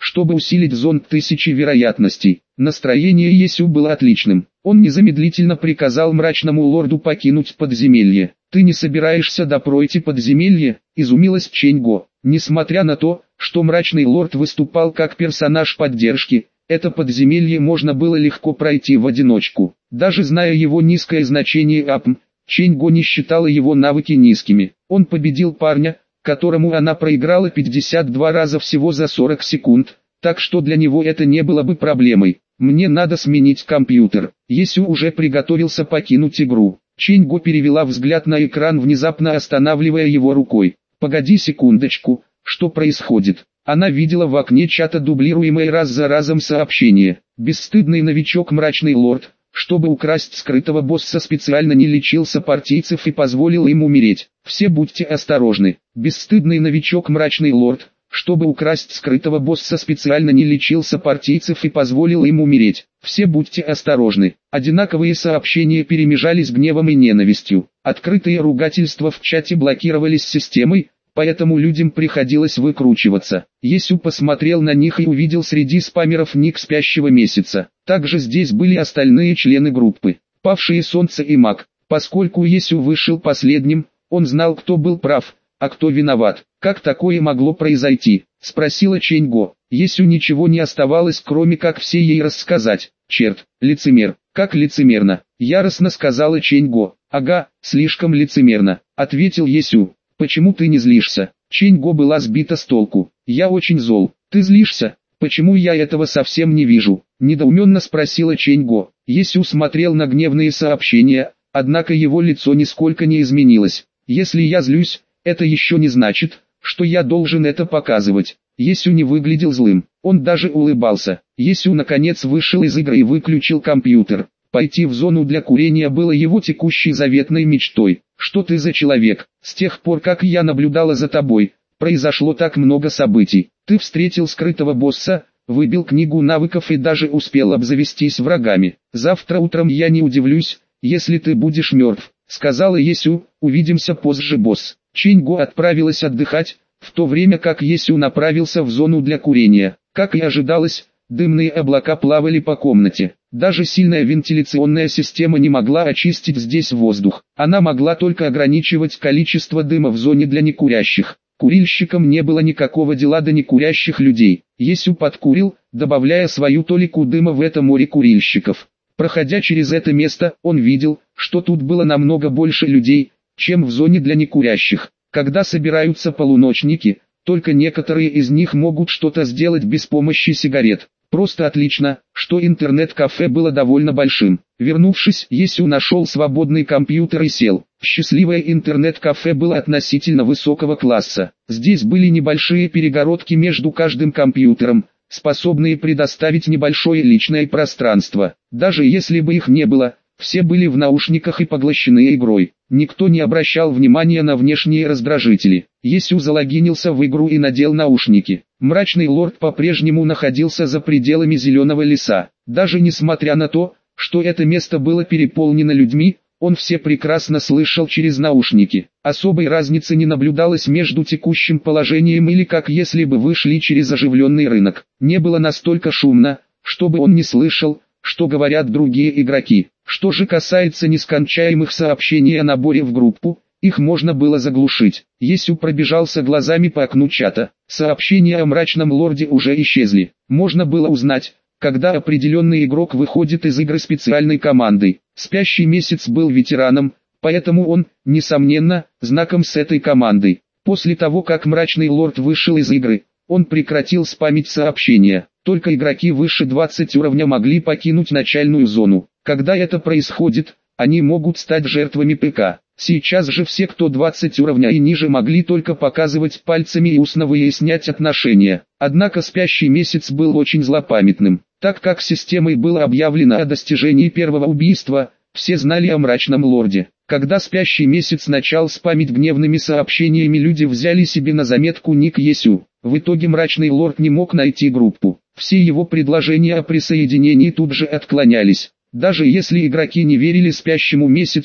чтобы усилить зонд тысячи вероятностей. Настроение Есю было отличным. Он незамедлительно приказал мрачному лорду покинуть подземелье. «Ты не собираешься допройти подземелье?» – изумилась Чэнь-Го. Несмотря на то, что мрачный лорд выступал как персонаж поддержки, это подземелье можно было легко пройти в одиночку. Даже зная его низкое значение эй пи эм, Чэнь-Го не считала его навыки низкими. Он победил парня, которому она проиграла пятьдесят два раза всего за сорок секунд, так что для него это не было бы проблемой. «Мне надо сменить компьютер». Есю уже приготовился покинуть игру. Чэнь-Го перевела взгляд на экран, внезапно останавливая его рукой. «Погоди секундочку, что происходит?» Она видела в окне чата дублируемое раз за разом сообщение. «Бесстыдный новичок мрачный лорд, чтобы украсть скрытого босса, специально не лечил сопартийцев и позволил им умереть. Все будьте осторожны. Бесстыдный новичок мрачный лорд, чтобы украсть скрытого босса, специально не лечил сопартийцев и позволил им умереть. Все будьте осторожны». Одинаковые сообщения перемежались гневом и ненавистью. Открытые ругательства в чате блокировались системой, поэтому людям приходилось выкручиваться. Есю посмотрел на них и увидел среди спамеров ник спящего месяца. Также здесь были остальные члены группы. Павшие Солнце и Маг. Поскольку Есю вышел последним, он знал, кто был прав, а кто виноват. «Как такое могло произойти?» – спросила Чэнь-Го. Есю ничего не оставалось, кроме как все ей рассказать. «Черт, лицемер, как лицемерно!» – яростно сказала Чэнь-Го. «Ага, слишком лицемерно», – ответил Есю. «Почему ты не злишься?» Чэнь-Го была сбита с толку. «Я очень зол». «Ты злишься? Почему я этого совсем не вижу?» – недоуменно спросила Чэнь-Го. Есю смотрел на гневные сообщения, однако его лицо нисколько не изменилось. «Если я злюсь, это еще не значит, что я должен это показывать». Есю не выглядел злым, он даже улыбался. Есю наконец вышел из игры и выключил компьютер. Пойти в зону для курения было его текущей заветной мечтой. «Что ты за человек? С тех пор, как я наблюдала за тобой, произошло так много событий. Ты встретил скрытого босса, выбил книгу навыков и даже успел обзавестись врагами. Завтра утром я не удивлюсь, если ты будешь мертв», — сказала Есю. «Увидимся позже, босс». Чэнь-Го отправилась отдыхать, в то время как Есю направился в зону для курения. Как и ожидалось, дымные облака плавали по комнате. Даже сильная вентиляционная система не могла очистить здесь воздух. Она могла только ограничивать количество дыма в зоне для некурящих. Курильщикам не было никакого дела до некурящих людей. Есю подкурил, добавляя свою толику дыма в это море курильщиков. Проходя через это место, он видел, что тут было намного больше людей, чем в зоне для некурящих. Когда собираются полуночники, только некоторые из них могут что-то сделать без помощи сигарет. Просто отлично, что интернет-кафе было довольно большим. Вернувшись, Есю нашел свободный компьютер и сел. Счастливое интернет-кафе было относительно высокого класса. Здесь были небольшие перегородки между каждым компьютером, способные предоставить небольшое личное пространство. Даже если бы их не было, все были в наушниках и поглощены игрой. Никто не обращал внимания на внешние раздражители. Есю залогинился в игру и надел наушники. Мрачный лорд по-прежнему находился за пределами зеленого леса. Даже несмотря на то, что это место было переполнено людьми, он все прекрасно слышал через наушники. Особой разницы не наблюдалось между текущим положением или как если бы вы шли через оживленный рынок. Не было настолько шумно, чтобы он не слышал, что говорят другие игроки. Что же касается нескончаемых сообщений о наборе в группу, их можно было заглушить. Есю пробежался глазами по окну чата. Сообщения о мрачном лорде уже исчезли. Можно было узнать, когда определенный игрок выходит из игры специальной командой. Спящий месяц был ветераном, поэтому он, несомненно, знаком с этой командой. После того, как мрачный лорд вышел из игры, он прекратил спамить сообщения. Только игроки выше двадцати уровня могли покинуть начальную зону. Когда это происходит, они могут стать жертвами ПК. Сейчас же все, кто двадцать уровня и ниже, могли только показывать пальцами и устно выяснять отношения. Однако спящий месяц был очень злопамятным. Так как системой было объявлено о достижении первого убийства, все знали о мрачном лорде. Когда спящий месяц начал спамить гневными сообщениями, люди взяли себе на заметку ник Есю. В итоге мрачный лорд не мог найти группу. Все его предложения о присоединении тут же отклонялись. Даже если игроки не верили спящему месяцу,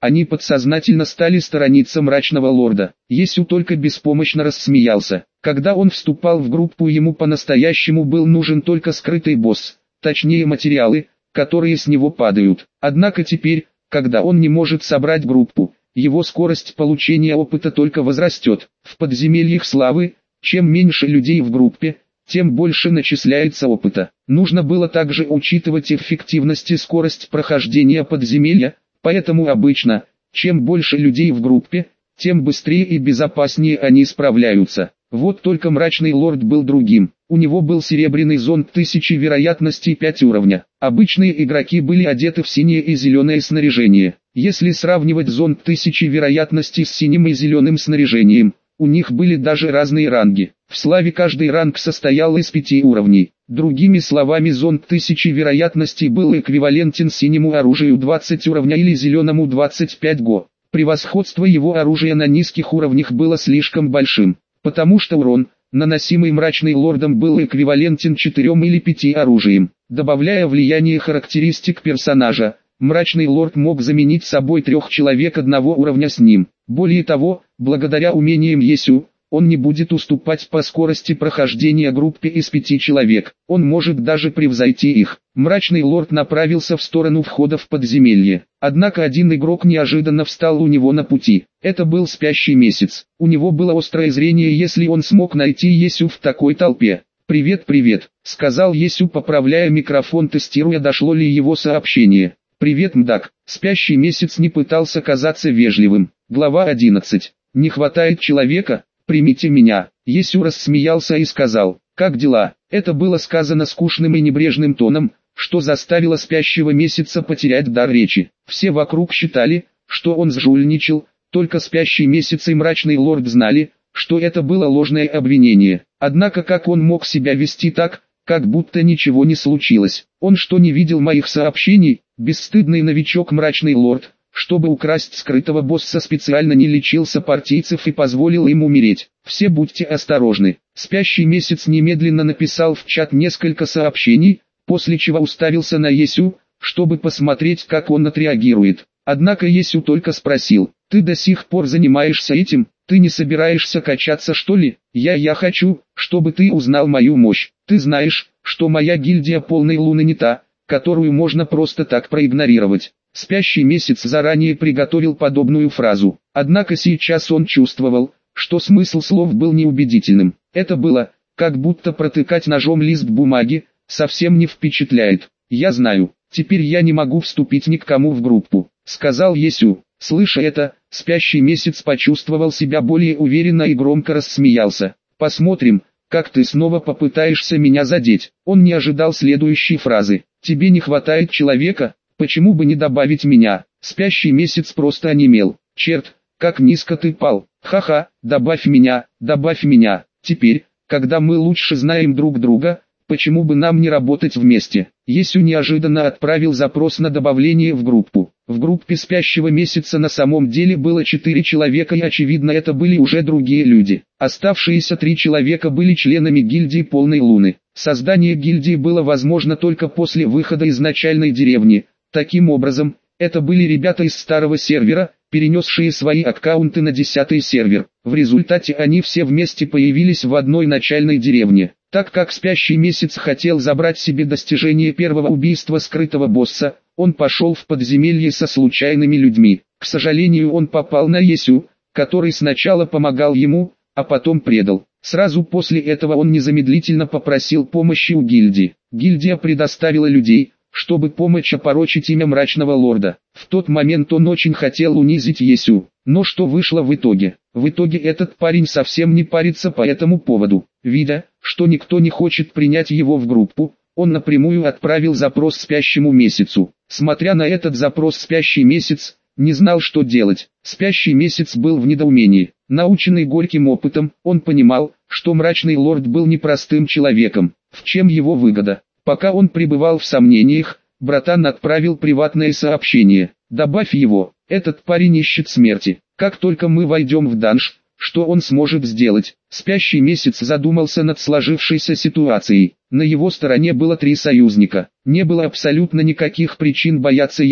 Они подсознательно стали сторониться мрачного лорда. Есю только беспомощно рассмеялся. Когда он вступал в группу, ему по-настоящему был нужен только скрытый босс, точнее материалы, которые с него падают. Однако теперь, когда он не может собрать группу, его скорость получения опыта только возрастет. В подземельях славы, чем меньше людей в группе, тем больше начисляется опыта. Нужно было также учитывать эффективность и скорость прохождения подземелья, поэтому обычно, чем больше людей в группе, тем быстрее и безопаснее они справляются. Вот только мрачный лорд был другим. У него был серебряный зонд тысячи вероятностей пять уровня. Обычные игроки были одеты в синее и зеленое снаряжение. Если сравнивать зонд тысячи вероятностей с синим и зеленым снаряжением, у них были даже разные ранги. В славе каждый ранг состоял из пяти уровней. Другими словами, зонд тысячи вероятностей был эквивалентен синему оружию двадцать уровня или зеленому двадцать пять го. Превосходство его оружия на низких уровнях было слишком большим, потому что урон, наносимый мрачный лордом, был эквивалентен четырем или пяти оружиям. Добавляя влияние характеристик персонажа, мрачный лорд мог заменить собой трех человек одного уровня с ним. Более того, благодаря умениям Есю, он не будет уступать по скорости прохождения группе из пяти человек. Он может даже превзойти их. Мрачный лорд направился в сторону входа в подземелье. Однако один игрок неожиданно встал у него на пути. Это был спящий месяц. У него было острое зрение, если он смог найти Есю в такой толпе. «Привет, привет», — сказал Есю, поправляя микрофон, тестируя, дошло ли его сообщение. «Привет, мдак». Спящий месяц не пытался казаться вежливым. Глава одиннадцать. «Не хватает человека? Примите меня». Есю рассмеялся и сказал: «Как дела?» Это было сказано скучным и небрежным тоном, что заставило спящего месяца потерять дар речи. Все вокруг считали, что он сжульничал, только спящий месяц и мрачный лорд знали, что это было ложное обвинение. Однако как он мог себя вести так, как будто ничего не случилось? Он что, не видел моих сообщений? Бесстыдный новичок мрачный лорд, чтобы украсть скрытого босса, специально не лечил сопартийцев и позволил им умереть. Все будьте осторожны. Спящий месяц немедленно написал в чат несколько сообщений, после чего уставился на Есю, чтобы посмотреть, как он отреагирует. Однако Есю только спросил: «Ты до сих пор занимаешься этим? Ты не собираешься качаться, что ли?» «Я я хочу, чтобы ты узнал мою мощь. Ты знаешь, что моя гильдия полной луны не та, которую можно просто так проигнорировать». Спящий месяц заранее приготовил подобную фразу. Однако сейчас он чувствовал, что смысл слов был неубедительным. Это было, как будто протыкать ножом лист бумаги, совсем не впечатляет. «Я знаю, теперь я не могу вступить ни к кому в группу», — сказал Есю. Слыша это, спящий месяц почувствовал себя более уверенно и громко рассмеялся. «Посмотрим, как ты снова попытаешься меня задеть». Он не ожидал следующей фразы. «Тебе не хватает человека? Почему бы не добавить меня?» Спящий месяц просто онемел. «Черт, как низко ты пал! Ха-ха, добавь меня, добавь меня. Теперь, когда мы лучше знаем друг друга, почему бы нам не работать вместе?» Есю неожиданно отправил запрос на добавление в группу. В группе спящего месяца на самом деле было четыре человека, и очевидно, это были уже другие люди. Оставшиеся три человека были членами гильдии полной луны. Создание гильдии было возможно только после выхода из начальной деревни. Таким образом, это были ребята из старого сервера, перенесшие свои аккаунты на десятый сервер. В результате они все вместе появились в одной начальной деревне. Так как спящий месяц хотел забрать себе достижение первого убийства скрытого босса, он пошел в подземелье со случайными людьми. К сожалению, он попал на Есю, который сначала помогал ему, а потом предал. Сразу после этого он незамедлительно попросил помощи у гильдии. Гильдия предоставила людей, чтобы помочь опорочить имя мрачного лорда. В тот момент он очень хотел унизить Есю. Но что вышло в итоге? В итоге этот парень совсем не парится по этому поводу. Видя, что никто не хочет принять его в группу, он напрямую отправил запрос спящему месяцу. Смотря на этот запрос, спящий месяц не знал, что делать. Спящий месяц был в недоумении. Наученный горьким опытом, он понимал, что мрачный лорд был непростым человеком. В чем его выгода? Пока он пребывал в сомнениях, братан отправил приватное сообщение. «Добавь его, этот парень ищет смерти. Как только мы войдем в данж, что он сможет сделать?» Спящий месяц задумался над сложившейся ситуацией. На его стороне было три союзника. Не было абсолютно никаких причин бояться его.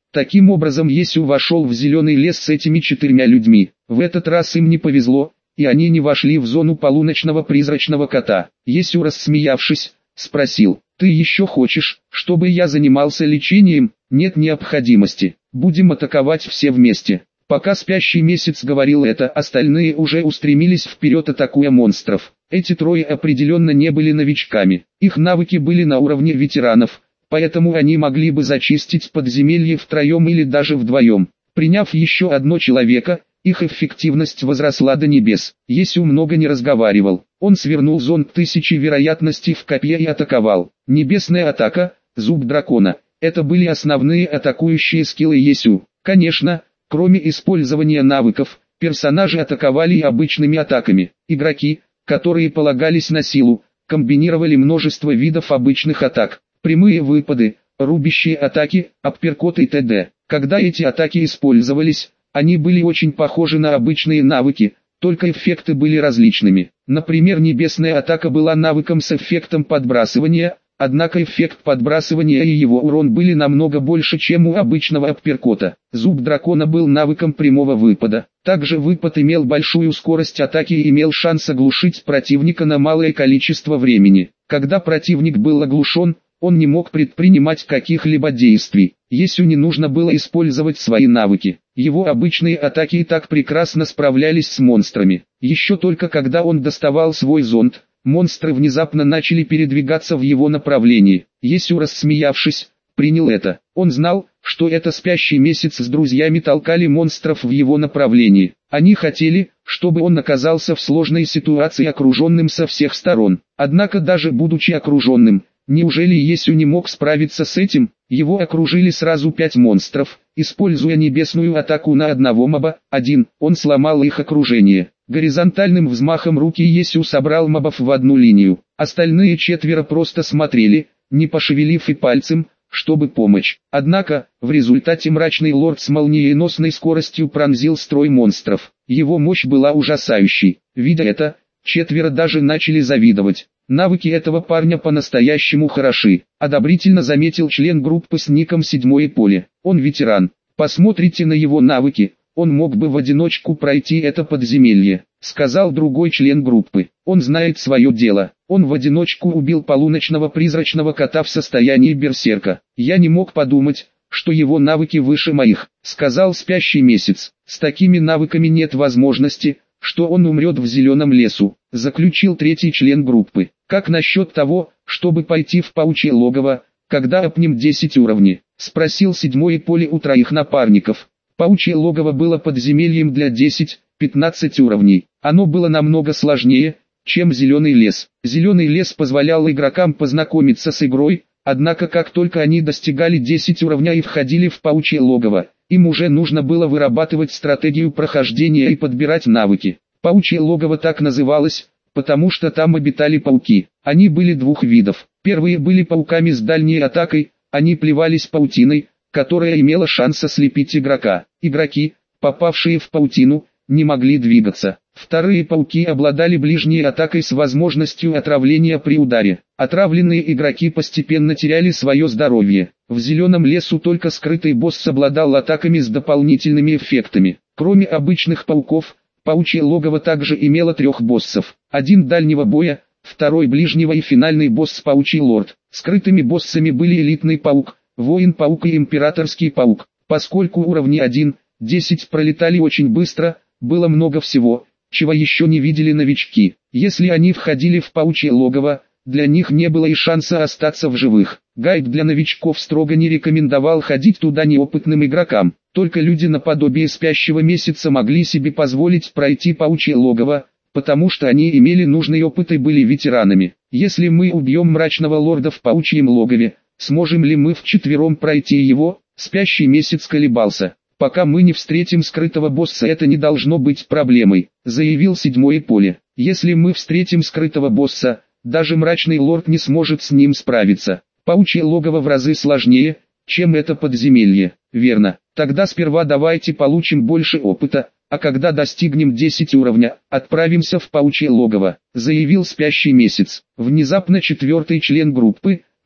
Таким образом Есю вошел в зеленый лес с этими четырьмя людьми. В этот раз им не повезло, и они не вошли в зону полуночного призрачного кота. Есю, рассмеявшись, спросил: «Ты еще хочешь, чтобы я занимался лечением?» «Нет необходимости, будем атаковать все вместе». Пока спящий месяц говорил это, остальные уже устремились вперед, атакуя монстров. Эти трое определенно не были новичками, их навыки были на уровне ветеранов, поэтому они могли бы зачистить подземелье втроем или даже вдвоем. Приняв еще одно человека, их эффективность возросла до небес. Есю много не разговаривал, он свернул зонд тысячи вероятностей в копье и атаковал. Небесная атака, зуб дракона. Это были основные атакующие скиллы Есю. Конечно, кроме использования навыков, персонажи атаковали и обычными атаками. Игроки, которые полагались на силу, комбинировали множество видов обычных атак. Прямые выпады, рубящие атаки, апперкоты и т.д. Когда эти атаки использовались, они были очень похожи на обычные навыки, только эффекты были различными. Например, небесная атака была навыком с эффектом подбрасывания, однако эффект подбрасывания и его урон были намного больше, чем у обычного апперкота. Зуб дракона был навыком прямого выпада. Также выпад имел большую скорость атаки и имел шанс оглушить противника на малое количество времени. Когда противник был оглушен, он не мог предпринимать каких-либо действий. Есю не нужно было использовать свои навыки. Его обычные атаки и так прекрасно справлялись с монстрами. Еще только когда он доставал свой зонд, монстры внезапно начали передвигаться в его направлении. Есю, рассмеявшись, принял это. Он знал, что это спящий месяц с друзьями толкали монстров в его направлении. Они хотели, чтобы он оказался в сложной ситуации, окруженным со всех сторон. Однако даже будучи окруженным, неужели Есю не мог справиться с этим? Его окружили сразу пять монстров. Используя небесную атаку на одного моба, один, он сломал их окружение. Горизонтальным взмахом руки Есю собрал мобов в одну линию. Остальные четверо просто смотрели, не пошевелив и пальцем, чтобы помочь. Однако, в результате мрачный лорд с молниеносной скоростью пронзил строй монстров. Его мощь была ужасающей. Видя это, четверо даже начали завидовать. Навыки этого парня по-настоящему хороши, одобрительно заметил член группы с ником «Седьмое поле». Он ветеран. Посмотрите на его навыки, он мог бы в одиночку пройти это подземелье, сказал другой член группы. Он знает свое дело. Он в одиночку убил полуночного призрачного кота в состоянии берсерка. Я не мог подумать, что его навыки выше моих, сказал спящий месяц. С такими навыками нет возможности, что он умрет в зеленом лесу, заключил третий член группы. Как насчет того, чтобы пойти в паучье логово, когда апнем десять уровней? Спросил седьмое поле у троих напарников. Паучье логово было подземельем для десяти-пятнадцати уровней. Оно было намного сложнее, чем зеленый лес. Зеленый лес позволял игрокам познакомиться с игрой, однако как только они достигали десяти уровня и входили в паучье логово, им уже нужно было вырабатывать стратегию прохождения и подбирать навыки. Паучье логово так называлось, потому что там обитали пауки. Они были двух видов. Первые были пауками с дальней атакой, они плевались паутиной, которая имела шанс ослепить игрока. Игроки, попавшие в паутину, не могли двигаться. Вторые пауки обладали ближней атакой с возможностью отравления при ударе. Отравленные игроки постепенно теряли свое здоровье. В зеленом лесу только скрытый босс обладал атаками с дополнительными эффектами. Кроме обычных пауков, паучье логово также имело трех боссов. Один дальнего боя, второй ближнего и финальный босс паучий лорд. Скрытыми боссами были элитный паук, воин-паук и императорский паук. Поскольку уровни один-десять пролетали очень быстро, было много всего, чего еще не видели новички. Если они входили в паучье логово, для них не было и шанса остаться в живых. Гайд для новичков строго не рекомендовал ходить туда неопытным игрокам. Только люди наподобие спящего месяца могли себе позволить пройти паучье логово, потому что они имели нужный опыт и были ветеранами. Если мы убьем мрачного лорда в паучьем логове, сможем ли мы вчетвером пройти его? Спящий месяц колебался. Пока мы не встретим скрытого босса, это не должно быть проблемой, заявил седьмое поле. Если мы встретим скрытого босса, даже мрачный лорд не сможет с ним справиться. Паучье логово в разы сложнее, чем это подземелье. Верно. Тогда сперва давайте получим больше опыта, а когда достигнем десяти уровня, отправимся в паучье логово, заявил спящий месяц. Внезапно четвертый член группы,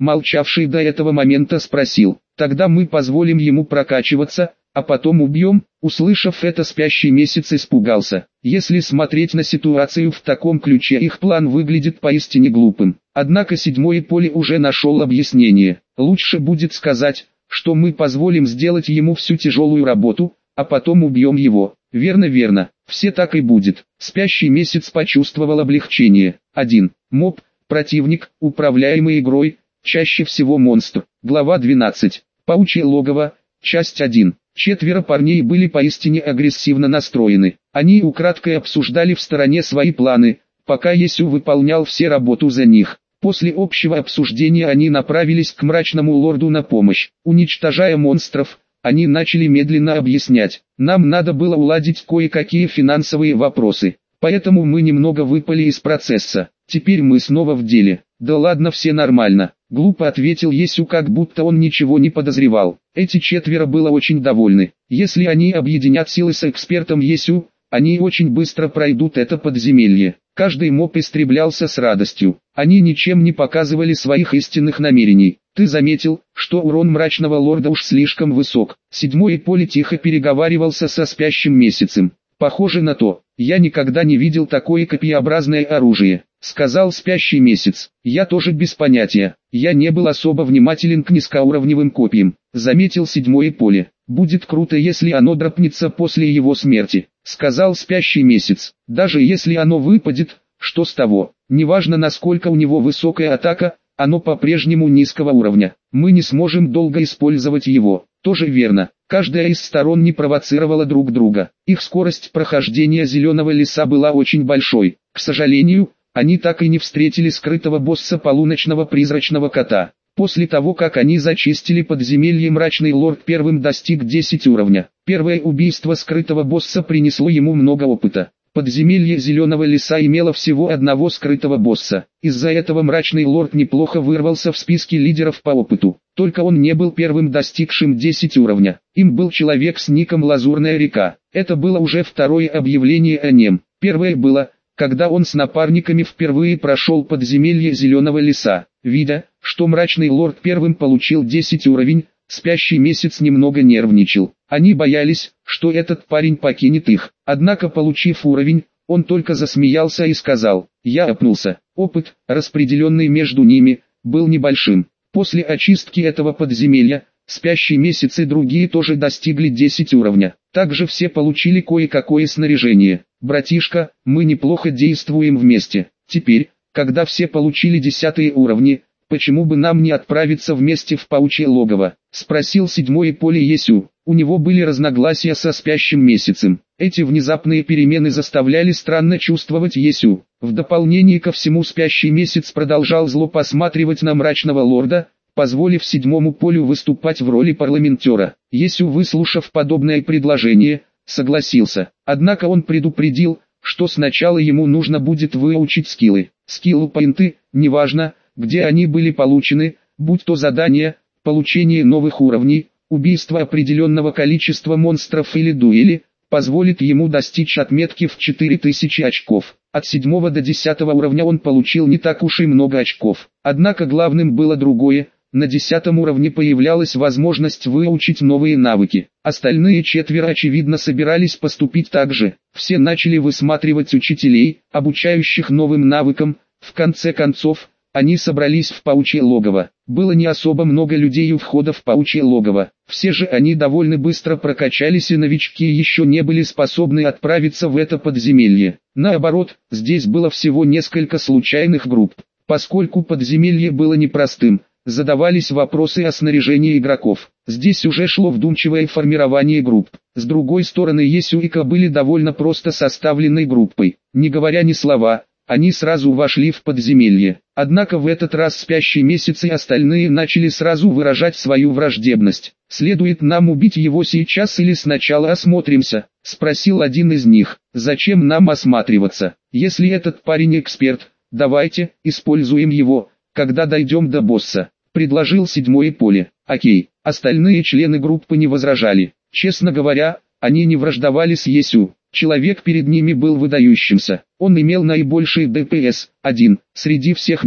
молчавший до этого момента, спросил. Тогда мы позволим ему прокачиваться, а потом убьем. Услышав это, спящий месяц испугался. Если смотреть на ситуацию в таком ключе, их план выглядит поистине глупым. Однако седьмой поле уже нашел объяснение. Лучше будет сказать, что мы позволим сделать ему всю тяжелую работу, а потом убьем его. Верно, верно, все так и будет. Спящий месяц почувствовал облегчение. один. Моб, противник, управляемый игрой, чаще всего монстр. Глава двенадцать. Паучье логово, часть один. Четверо парней были поистине агрессивно настроены. Они украдкой обсуждали в стороне свои планы, пока Есю выполнял все работу за них. После общего обсуждения они направились к мрачному лорду на помощь. Уничтожая монстров, они начали медленно объяснять. Нам надо было уладить кое-какие финансовые вопросы, поэтому мы немного выпали из процесса. Теперь мы снова в деле. Да ладно, все нормально. Глупо ответил Есю, как будто он ничего не подозревал. Эти четверо было очень довольны. Если они объединят силы с экспертом Есю, они очень быстро пройдут это подземелье. Каждый моб истреблялся с радостью. Они ничем не показывали своих истинных намерений. Ты заметил, что урон мрачного лорда уж слишком высок. Седьмой поле тихо переговаривался со спящим месяцем. Похоже на то. Я никогда не видел такое копьеобразное оружие, сказал спящий месяц. Я тоже без понятия. Я не был особо внимателен к низкоуровневым копьям, заметил седьмое поле. Будет круто, если оно дропнется после его смерти, сказал спящий месяц. Даже если оно выпадет, что с того? Неважно, насколько у него высокая атака, оно по-прежнему низкого уровня. Мы не сможем долго использовать его. Тоже верно. Каждая из сторон не провоцировала друг друга. Их скорость прохождения зеленого леса была очень большой. К сожалению, они так и не встретили скрытого босса полуночного призрачного кота. После того, как они зачистили подземелье, мрачный лорд первым достиг десять уровня. Первое убийство скрытого босса принесло ему много опыта. Подземелье зеленого леса имело всего одного скрытого босса. Из-за этого мрачный лорд неплохо вырвался в списке лидеров по опыту. Только он не был первым достигшим десять уровня. Им был человек с ником Лазурная река. Это было уже второе объявление о нем. Первое было, когда он с напарниками впервые прошел подземелье зеленого леса. Видя, что мрачный лорд первым получил десять уровень, спящий месяц немного нервничал. Они боялись, что этот парень покинет их. Однако, получив уровень, он только засмеялся и сказал: «Я опнулся». Опыт, распределенный между ними, был небольшим. После очистки этого подземелья, спящий месяц и другие тоже достигли десять уровня. Также все получили кое-какое снаряжение. «Братишка, мы неплохо действуем вместе. Теперь, когда все получили десятые уровни, почему бы нам не отправиться вместе в паучье логово?» — спросил седьмое поле Есю. У него были разногласия со спящим месяцем. Эти внезапные перемены заставляли странно чувствовать Есю. В дополнение ко всему, спящий месяц продолжал зло посматривать на мрачного лорда, позволив седьмому полю выступать в роли парламентера. Есю, выслушав подобное предложение, согласился. Однако он предупредил, что сначала ему нужно будет выучить скиллы. Скилл-поинты, неважно, где они были получены, будь то задания, получение новых уровней, убийство определенного количества монстров или дуэли, позволит ему достичь отметки в четыре тысячи очков. От седьмого до десятого уровня он получил не так уж и много очков. Однако главным было другое. На десятом уровне появлялась возможность выучить новые навыки. Остальные четверо очевидно собирались поступить так же. Все начали высматривать учителей, обучающих новым навыкам. В конце концов, они собрались в паучье логово. Было не особо много людей у входа в паучье логово. Все же они довольно быстро прокачались, и новички еще не были способны отправиться в это подземелье. Наоборот, здесь было всего несколько случайных групп. Поскольку подземелье было непростым, задавались вопросы о снаряжении игроков. Здесь уже шло вдумчивое формирование групп. С другой стороны, Есю и Ка были довольно просто составленной группой. Не говоря ни слова, они сразу вошли в подземелье. Однако в этот раз спящий месяц и остальные начали сразу выражать свою враждебность. «Следует нам убить его сейчас или сначала осмотримся?» — спросил один из них. «Зачем нам осматриваться? Если этот парень эксперт, давайте используем его, когда дойдем до босса», — предложил седьмое поле. Окей, остальные члены группы не возражали. Честно говоря, они не враждовали с Есю. Человек перед ними был выдающимся. Он имел наибольший ДПС, один, среди всех них.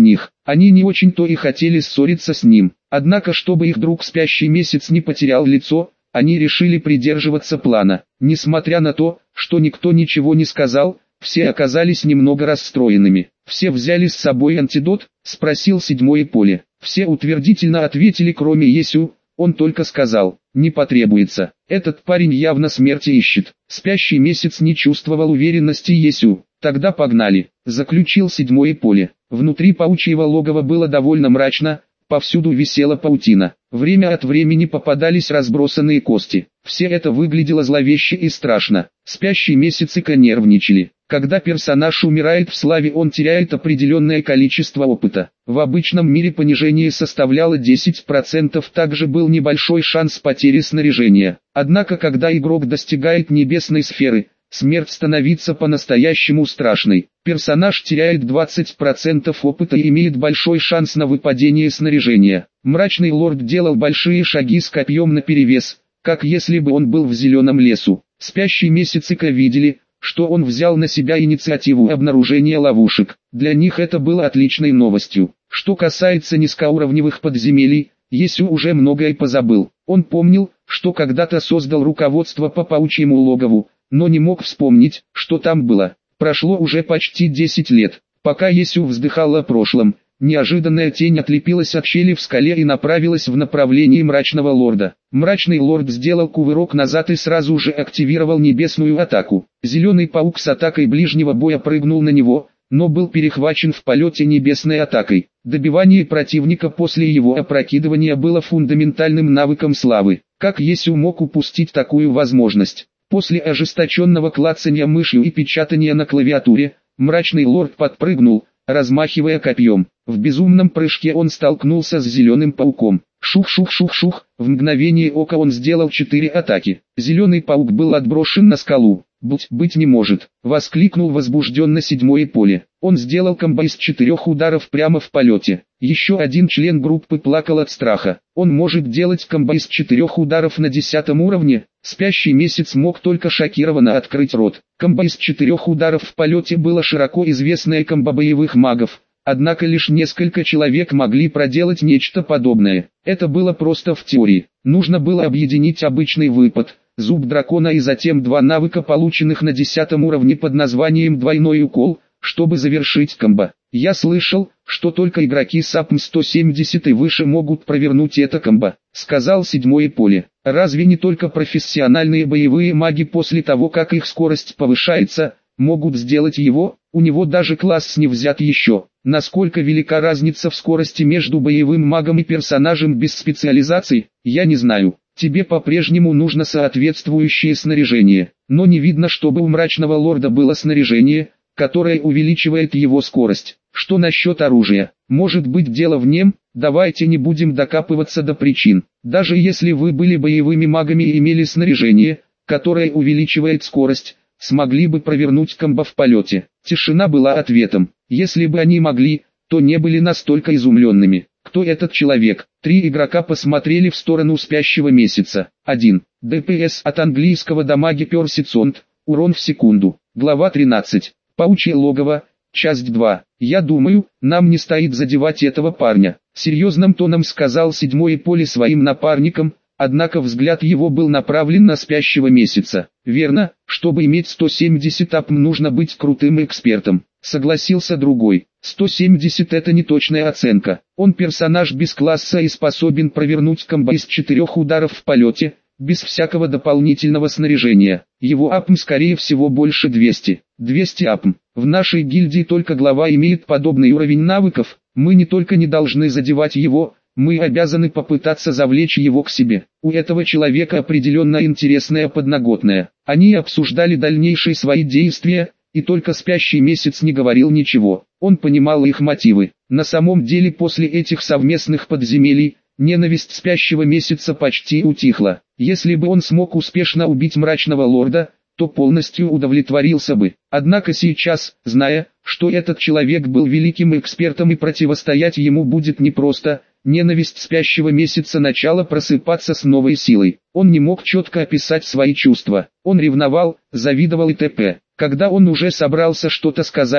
Они не очень-то и хотели ссориться с ним. Однако, чтобы их друг спящий месяц не потерял лицо, они решили придерживаться плана. Несмотря на то, что никто ничего не сказал, все оказались немного расстроенными. «Все взяли с собой антидот?» – спросил седьмое поле. Все утвердительно ответили, кроме Есю. Он только сказал: «Не потребуется. Этот парень явно смерти ищет». Спящий месяц не чувствовал уверенности Есю. «Тогда погнали», – заключил седьмое поле. Внутри паучьего логова было довольно мрачно, повсюду висела паутина. Время от времени попадались разбросанные кости. Все это выглядело зловеще и страшно. Спящие месяцы нервничали. Когда персонаж умирает в славе, он теряет определенное количество опыта. В обычном мире понижение составляло десять процентов, также был небольшой шанс потери снаряжения. Однако когда игрок достигает небесной сферы, смерть становится по-настоящему страшной. Персонаж теряет двадцать процентов опыта и имеет большой шанс на выпадение снаряжения. Мрачный лорд делал большие шаги с копьем наперевес, как если бы он был в зеленом лесу. Спящие месяцика видели, что он взял на себя инициативу обнаружения ловушек. Для них это было отличной новостью. Что касается низкоуровневых подземелий, Есю уже многое позабыл. Он помнил, что когда-то создал руководство по паучьему логову, но не мог вспомнить, что там было. Прошло уже почти десять лет. Пока Есю вздыхал о прошлом, неожиданная тень отлепилась от щели в скале и направилась в направлении мрачного лорда. Мрачный лорд сделал кувырок назад и сразу же активировал небесную атаку. Зеленый паук с атакой ближнего боя прыгнул на него, но был перехвачен в полете небесной атакой. Добивание противника после его опрокидывания было фундаментальным навыком славы. Как Есю мог упустить такую возможность? После ожесточенного клацания мышью и печатания на клавиатуре, мрачный лорд подпрыгнул, размахивая копьем. В безумном прыжке он столкнулся с зеленым пауком. Шух-шух-шух-шух, в мгновение ока он сделал четыре атаки. Зеленый паук был отброшен на скалу. «Будь быть не может!» — воскликнул возбужденно седьмое поле. Он сделал комбо из четырех ударов прямо в полете. Еще один член группы плакал от страха. Он может делать комбо из четырех ударов на десятом уровне? Спящий месяц мог только шокированно открыть рот. Комбо из четырех ударов в полете было широко известное комбо боевых магов. Однако лишь несколько человек могли проделать нечто подобное. Это было просто в теории. Нужно было объединить обычный выпад, зуб дракона и затем два навыка, полученных на десятом уровне под названием двойной укол, чтобы завершить комбо. Я слышал, что только игроки с АПМ сто семьдесят и выше могут провернуть это комбо, сказал седьмое поле. Разве не только профессиональные боевые маги после того, как их скорость повышается, могут сделать его? У него даже класс не взят еще. Насколько велика разница в скорости между боевым магом и персонажем без специализации, я не знаю. Тебе по-прежнему нужно соответствующее снаряжение, но не видно, чтобы у мрачного лорда было снаряжение, которое увеличивает его скорость. Что насчет оружия? Может быть, дело в нем? Давайте не будем докапываться до причин. Даже если вы были боевыми магами и имели снаряжение, которое увеличивает скорость, смогли бы провернуть комбо в полете. Тишина была ответом. Если бы они могли, то не были настолько изумленными. Кто этот человек? Три игрока посмотрели в сторону спящего месяца. один. ДПС от английского дамаги per second, урон в секунду. Глава тринадцать. Паучье логово, часть два. Я думаю, нам не стоит задевать этого парня. Серьезным тоном сказал седьмое поле своим напарникам, однако взгляд его был направлен на спящего месяца. Верно, чтобы иметь сто семьдесят АПМ нужно быть крутым экспертом. Согласился другой. сто семьдесят это не точная оценка. Он персонаж без класса и способен провернуть комбо из четырех ударов в полете, без всякого дополнительного снаряжения. Его АПМ скорее всего больше двухсот. двести АПМ. В нашей гильдии только глава имеет подобный уровень навыков. Мы не только не должны задевать его, мы обязаны попытаться завлечь его к себе. У этого человека определенно интересная подноготная. Они обсуждали дальнейшие свои действия, и только спящий месяц не говорил ничего. Он понимал их мотивы. На самом деле после этих совместных подземелий, ненависть спящего месяца почти утихла. Если бы он смог успешно убить мрачного лорда, то полностью удовлетворился бы. Однако сейчас, зная, что этот человек был великим экспертом и противостоять ему будет непросто, ненависть спящего месяца начала просыпаться с новой силой. Он не мог четко описать свои чувства. Он ревновал, завидовал и т.п. Когда он уже собрался что-то сказать,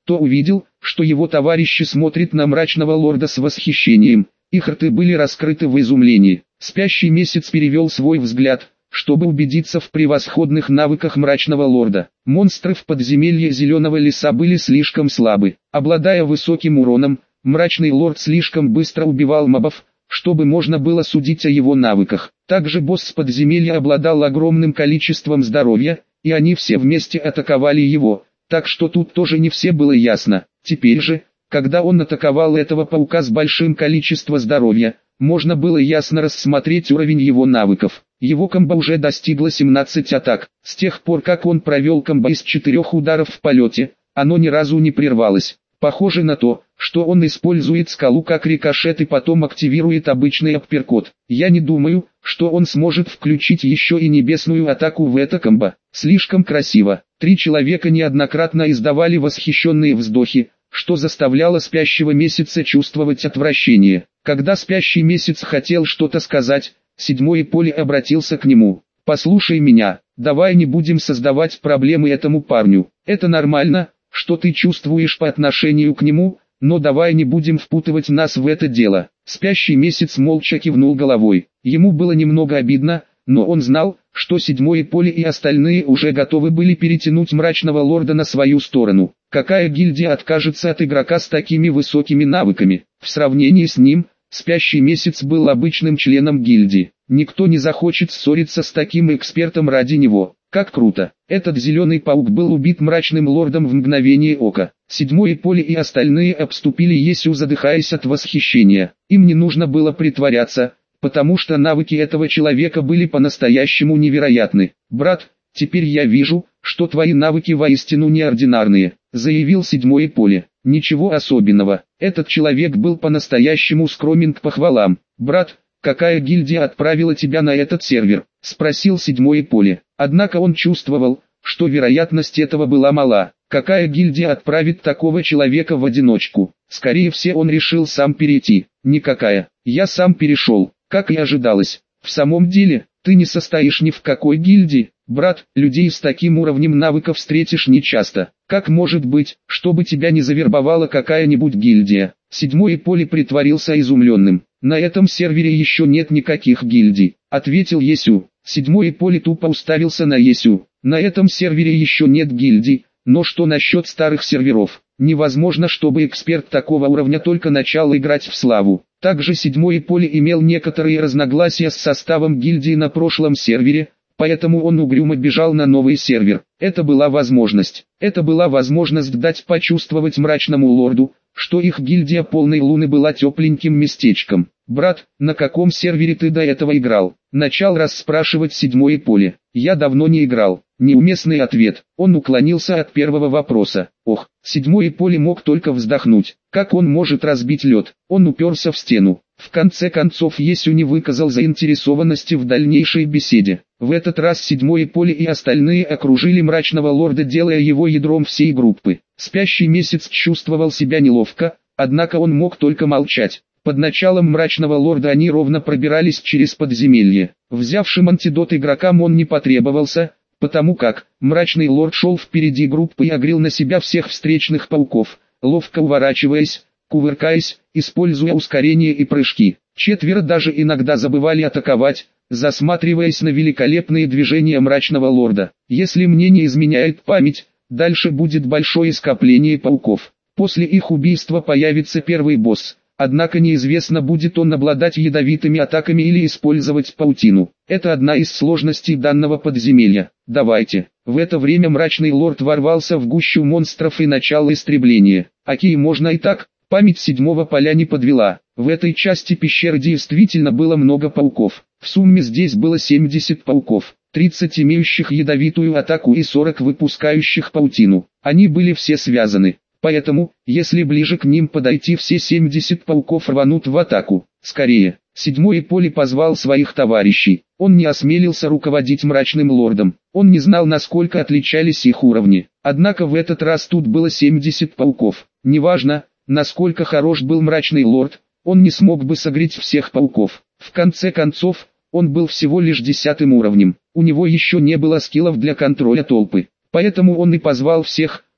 то увидел, что его товарищи смотрят на мрачного лорда с восхищением. Их рты были раскрыты в изумлении. Спящий месяц перевел свой взгляд, чтобы убедиться в превосходных навыках мрачного лорда. Монстры в подземелье Зеленого леса были слишком слабы. Обладая высоким уроном, мрачный лорд слишком быстро убивал мобов, чтобы можно было судить о его навыках. Также босс подземелья обладал огромным количеством здоровья, и они все вместе атаковали его, так что тут тоже не все было ясно. Теперь же, когда он атаковал этого паука с большим количеством здоровья, можно было ясно рассмотреть уровень его навыков. Его комбо уже достигло семнадцати атак. С тех пор как он провел комбо из четырех ударов в полете, оно ни разу не прервалось. Похоже на то, что он использует скалу как рикошет и потом активирует обычный апперкот. Я не думаю, что он сможет включить еще и небесную атаку в это комбо. Слишком красиво. Три человека неоднократно издавали восхищенные вздохи, что заставляло спящего месяца чувствовать отвращение. Когда спящий месяц хотел что-то сказать, седьмой поле обратился к нему. «Послушай меня, давай не будем создавать проблемы этому парню. Это нормально, что ты чувствуешь по отношению к нему, но давай не будем впутывать нас в это дело». Спящий месяц молча кивнул головой. Ему было немного обидно, но он знал, что седьмое поле и остальные уже готовы были перетянуть мрачного лорда на свою сторону. Какая гильдия откажется от игрока с такими высокими навыками? В сравнении с ним, спящий месяц был обычным членом гильдии. Никто не захочет ссориться с таким экспертом ради него. Как круто! Этот зеленый паук был убит мрачным лордом в мгновение ока. Седьмое поле и остальные обступили Есю, задыхаясь от восхищения. Им не нужно было притворяться, потому что навыки этого человека были по-настоящему невероятны. «Брат, теперь я вижу, что твои навыки воистину неординарные», — заявил седьмое поле. «Ничего особенного, этот человек был по-настоящему скромен к похвалам». «Брат, какая гильдия отправила тебя на этот сервер?» — спросил седьмое поле. Однако он чувствовал, что вероятность этого была мала. Какая гильдия отправит такого человека в одиночку? Скорее всего, он решил сам перейти. Никакая. Я сам перешел, как и ожидалось. В самом деле, ты не состоишь ни в какой гильдии, брат, людей с таким уровнем навыков встретишь нечасто. Как может быть, чтобы тебя не завербовала какая-нибудь гильдия? Седьмое поле притворился изумленным. На этом сервере еще нет никаких гильдий, ответил Есю. Седьмое поле тупо уставился на Есю. На этом сервере еще нет гильдий, но что насчет старых серверов? Невозможно, чтобы эксперт такого уровня только начал играть в славу. Также седьмое поле имел некоторые разногласия с составом гильдии на прошлом сервере, поэтому он угрюмо бежал на новый сервер. Это была возможность. Это была возможность дать почувствовать мрачному лорду, что их гильдия полной луны была тепленьким местечком. «Брат, на каком сервере ты до этого играл?» Начал расспрашивать седьмое поле. «Я давно не играл». Неуместный ответ. Он уклонился от первого вопроса. Ох, седьмое поле мог только вздохнуть. Как он может разбить лед? Он уперся в стену. В конце концов Есю не выказал заинтересованности в дальнейшей беседе. В этот раз седьмое поле и остальные окружили мрачного лорда, делая его ядром всей группы. Спящий месяц чувствовал себя неловко, однако он мог только молчать. Под началом мрачного лорда они ровно пробирались через подземелье. Взявшим антидот игрокам он не потребовался, потому как мрачный лорд шел впереди группы и огрел на себя всех встречных пауков, ловко уворачиваясь, кувыркаясь, используя ускорение и прыжки. Четверо даже иногда забывали атаковать, засматриваясь на великолепные движения мрачного лорда. Если мне не изменяет память, дальше будет большое скопление пауков. После их убийства появится первый босс. Однако неизвестно, будет он обладать ядовитыми атаками или использовать паутину. Это одна из сложностей данного подземелья. Давайте. В это время мрачный лорд ворвался в гущу монстров и начал истребление. Окей, можно и так. Память седьмого поля не подвела. В этой части пещеры действительно было много пауков. В сумме здесь было семьдесят пауков, тридцать имеющих ядовитую атаку и сорок выпускающих паутину. Они были все связаны. Поэтому, если ближе к ним подойти, все семьдесят пауков рванут в атаку. Скорее, седьмое поле позвал своих товарищей. Он не осмелился руководить мрачным лордом. Он не знал, насколько отличались их уровни. Однако в этот раз тут было семьдесят пауков. Неважно, насколько хорош был мрачный лорд, он не смог бы согреть всех пауков. В конце концов, он был всего лишь десятым уровнем. У него еще не было скиллов для контроля толпы. Поэтому он и позвал всех,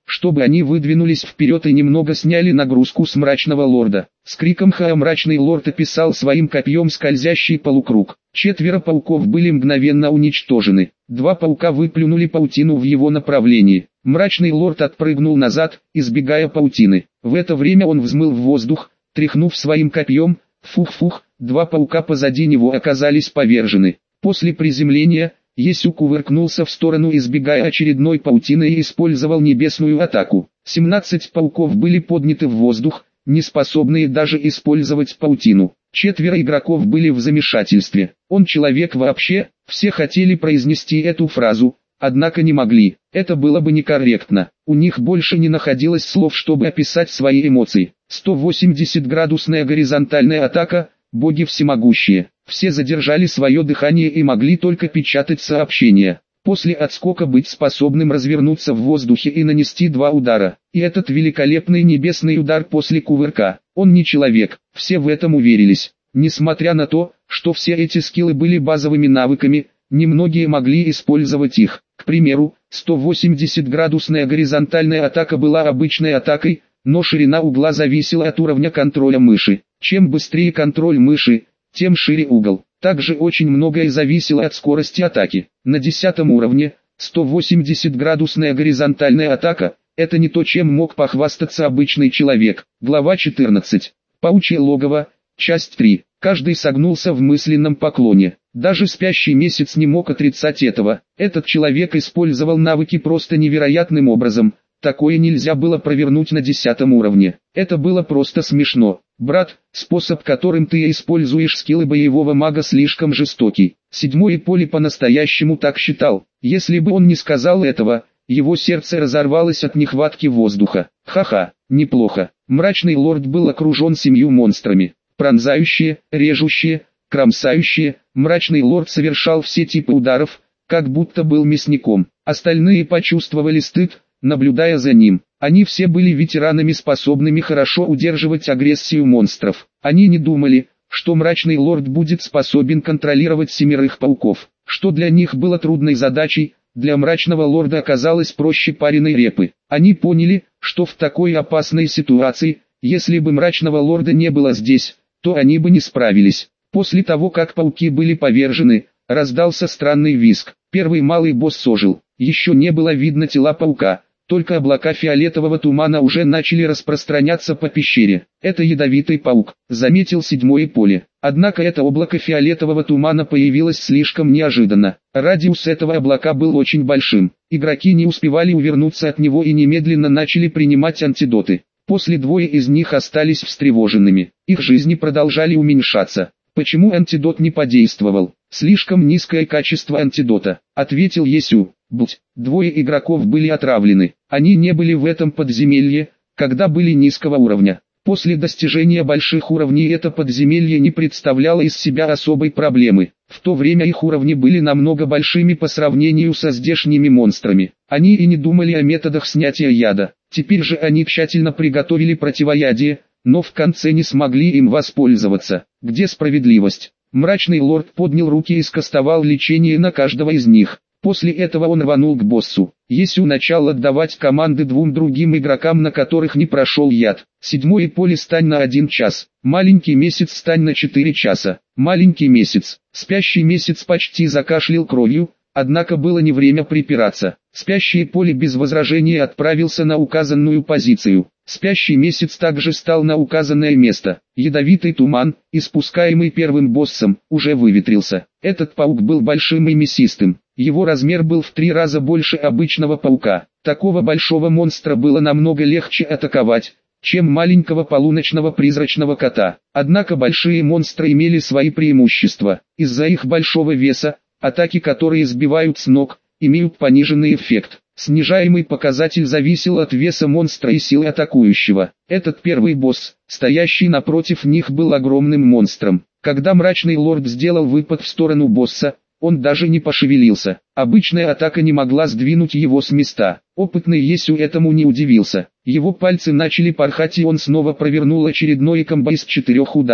чтобы они выдвинулись вперед и немного сняли нагрузку с мрачного лорда. С криком «Ха!» мрачный лорд описал своим копьем скользящий полукруг. Четверо пауков были мгновенно уничтожены. Два паука выплюнули паутину в его направлении. Мрачный лорд отпрыгнул назад, избегая паутины. В это время он взмыл в воздух, тряхнув своим копьем. Фух-фух, два паука позади него оказались повержены. После приземления, Есю кувыркнулся в сторону, избегая очередной паутины, и использовал небесную атаку. семнадцать пауков были подняты в воздух, не способные даже использовать паутину. Четверо игроков были в замешательстве. Он человек вообще? Все хотели произнести эту фразу, однако не могли. Это было бы некорректно. У них больше не находилось слов, чтобы описать свои эмоции. сто восемьдесят градусная горизонтальная атака, боги всемогущие. Все задержали свое дыхание и могли только печатать сообщения. После отскока быть способным развернуться в воздухе и нанести два удара. И этот великолепный небесный удар после кувырка. Он не человек, все в этом уверились. Несмотря на то, что все эти скиллы были базовыми навыками, немногие могли использовать их. К примеру, сто восемьдесят градусная горизонтальная атака была обычной атакой, но ширина угла зависела от уровня контроля мыши. Чем быстрее контроль мыши, тем шире угол. Также очень многое зависело от скорости атаки. На десятом уровне, сто восемьдесят градусная горизонтальная атака, это не то, чем мог похвастаться обычный человек. Глава четырнадцать. Паучье логово, часть три. Каждый согнулся в мысленном поклоне. Даже спящий месяц не мог отрицать этого. Этот человек использовал навыки просто невероятным образом. Такое нельзя было провернуть на десятом уровне. Это было просто смешно. Брат, способ, которым ты используешь скиллы боевого мага, слишком жестокий. Седьмой Поли по-настоящему так считал. Если бы он не сказал этого, его сердце разорвалось от нехватки воздуха. Ха-ха, неплохо. Мрачный лорд был окружен семью монстрами. Пронзающие, режущие, кромсающие. Мрачный лорд совершал все типы ударов, как будто был мясником. Остальные почувствовали стыд, наблюдая за ним. Они все были ветеранами, способными хорошо удерживать агрессию монстров. Они не думали, что мрачный лорд будет способен контролировать семерых пауков. Что для них было трудной задачей, для мрачного лорда оказалось проще пареной репы. Они поняли, что в такой опасной ситуации, если бы мрачного лорда не было здесь, то они бы не справились. После того, как пауки были повержены, раздался странный визг. Первый малый босс ожил. Еще не было видно тела паука. Только облака фиолетового тумана уже начали распространяться по пещере. «Это ядовитый паук», — заметил седьмое поле. Однако это облако фиолетового тумана появилось слишком неожиданно. Радиус этого облака был очень большим. Игроки не успевали увернуться от него и немедленно начали принимать антидоты. После двое из них остались встревоженными. Их жизни продолжали уменьшаться. «Почему антидот не подействовал?» «Слишком низкое качество антидота», — ответил Есю. Будь, двое игроков были отравлены. Они не были в этом подземелье, когда были низкого уровня. После достижения больших уровней это подземелье не представляло из себя особой проблемы. В то время их уровни были намного большими по сравнению со здешними монстрами. Они и не думали о методах снятия яда. Теперь же они тщательно приготовили противоядие, но в конце не смогли им воспользоваться. Где справедливость? Мрачный лорд поднял руки и скастовал лечение на каждого из них. После этого он рванул к боссу. Есю начал отдавать команды двум другим игрокам, на которых не прошел яд. Седьмое поле стань на один час. Маленький месяц стань на четыре часа. Маленький месяц. Спящий месяц почти закашлял кровью, однако было не время припираться. Спящее поле без возражения отправился на указанную позицию. Спящий месяц также стал на указанное место. Ядовитый туман, испускаемый первым боссом, уже выветрился. Этот паук был большим и мясистым. Его размер был в три раза больше обычного паука. Такого большого монстра было намного легче атаковать, чем маленького полуночного призрачного кота. Однако большие монстры имели свои преимущества. Из-за их большого веса, атаки, которые сбивают с ног, имеют пониженный эффект. Снижаемый показатель зависел от веса монстра и силы атакующего. Этот первый босс, стоящий напротив них, был огромным монстром. Когда мрачный лорд сделал выпад в сторону босса, он даже не пошевелился. Обычная атака не могла сдвинуть его с места. Опытный Есю этому не удивился. Его пальцы начали порхать, и он снова провернул очередной комбо из четырех ударов.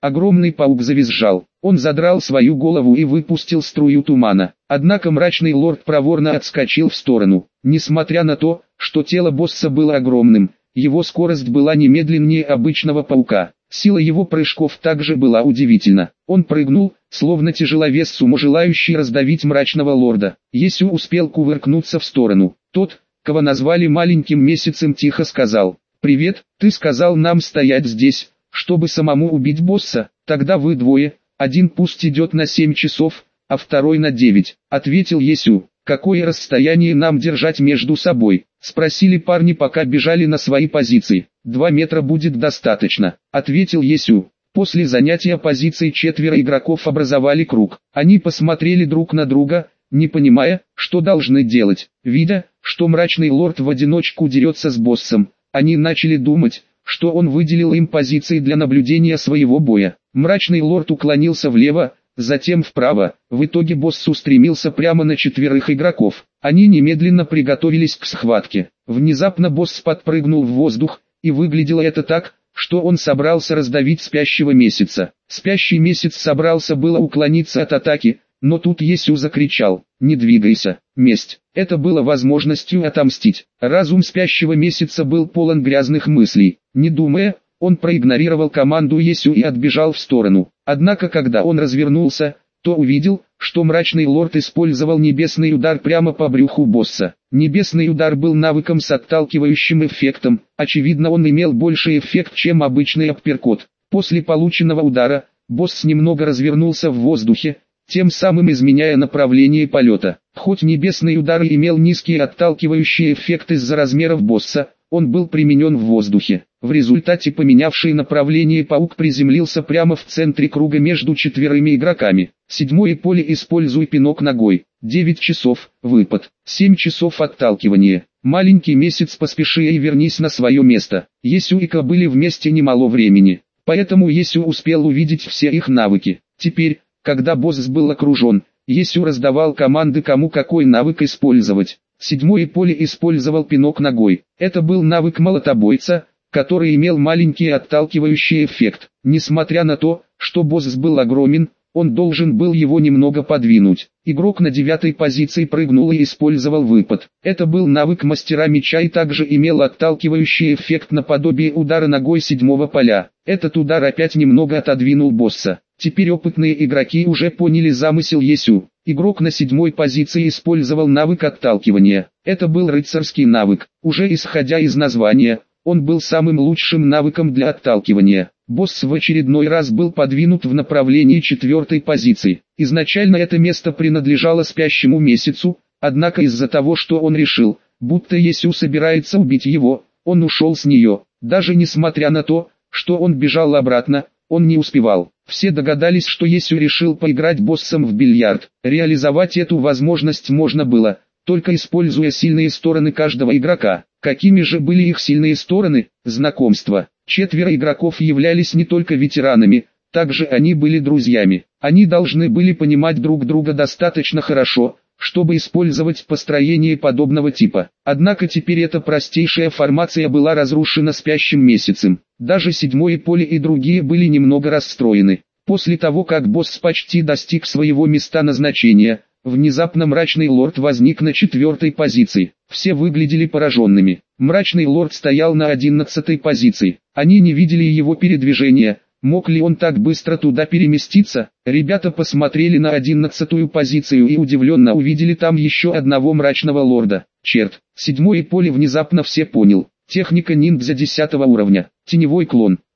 Огромный паук завизжал. Он задрал свою голову и выпустил струю тумана. Однако мрачный лорд проворно отскочил в сторону. Несмотря на то, что тело босса было огромным, его скорость была не медленнее обычного паука. Сила его прыжков также была удивительна. Он прыгнул, словно тяжеловес сумо желающий раздавить мрачного лорда. Есю успел кувыркнуться в сторону. Тот, кого назвали маленьким месяцем, тихо сказал: «Привет, ты сказал нам стоять здесь, чтобы самому убить босса, тогда вы двое, один пусть идет на семь часов, а второй на девять», — ответил Есю. «Какое расстояние нам держать между собой?» — спросили парни, пока бежали на свои позиции. «Два метра будет достаточно», — ответил Есю. После занятия позиций четверо игроков образовали круг. Они посмотрели друг на друга, не понимая, что должны делать. Видя, что мрачный лорд в одиночку дерется с боссом, они начали думать, что он выделил им позиции для наблюдения своего боя. Мрачный лорд уклонился влево, затем вправо. В итоге босс устремился прямо на четверых игроков. Они немедленно приготовились к схватке. Внезапно босс подпрыгнул в воздух, и выглядело это так, что он собрался раздавить спящего месяца. Спящий месяц собрался было уклониться от атаки, но тут Есю закричал: «Не двигайся, месть!» Это было возможностью отомстить. Разум спящего месяца был полон грязных мыслей. Не думая, он проигнорировал команду Есю и отбежал в сторону. Однако когда он развернулся, то увидел, что мрачный лорд использовал небесный удар прямо по брюху босса. Небесный удар был навыком с отталкивающим эффектом, очевидно он имел больший эффект, чем обычный апперкот. После полученного удара, босс немного развернулся в воздухе, тем самым изменяя направление полета. Хоть небесный удар и имел низкий отталкивающий эффект из-за размеров босса, он был применен в воздухе. В результате поменявший направление паук приземлился прямо в центре круга между четверыми игроками. Седьмое поле: используй пинок ногой. девять часов, выпад. семь часов отталкивания. Маленький месяц, поспеши и вернись на свое место. Есю и Ка были вместе немало времени, поэтому Есю успел увидеть все их навыки. Теперь, когда босс был окружен, Есю раздавал команды, кому какой навык использовать. Седьмое поле использовал пинок ногой. Это был навык молотобойца, который имел маленький отталкивающий эффект. Несмотря на то, что босс был огромен, он должен был его немного подвинуть. Игрок на девятой позиции прыгнул и использовал выпад. Это был навык мастера меча и также имел отталкивающий эффект наподобие удара ногой седьмого поля. Этот удар опять немного отодвинул босса. Теперь опытные игроки уже поняли замысел Есю. Игрок на седьмой позиции использовал навык отталкивания. Это был рыцарский навык. Уже исходя из названия, он был самым лучшим навыком для отталкивания. Босс в очередной раз был подвинут в направлении четвертой позиции. Изначально это место принадлежало спящему месяцу, однако из-за того, что он решил, будто Есю собирается убить его, он ушел с нее. Даже несмотря на то, что он бежал обратно, он не успевал. Все догадались, что Есю решил поиграть боссом в бильярд. Реализовать эту возможность можно было, только используя сильные стороны каждого игрока. Какими же были их сильные стороны? Знакомство. Четверо игроков являлись не только ветеранами, также они были друзьями. Они должны были понимать друг друга достаточно хорошо, чтобы использовать построение подобного типа. Однако теперь эта простейшая формация была разрушена спящим месяцем. Даже седьмое поле и другие были немного расстроены. После того, как босс почти достиг своего места назначения, внезапно мрачный лорд возник на четвертой позиции. Все выглядели пораженными. Мрачный лорд стоял на одиннадцатой позиции. Они не видели его передвижения. Мог ли он так быстро туда переместиться? Ребята посмотрели на одиннадцатую позицию и удивленно увидели там еще одного мрачного лорда. Черт, седьмое поле внезапно все понял. Техника ниндзя десятого уровня. Теневой клон.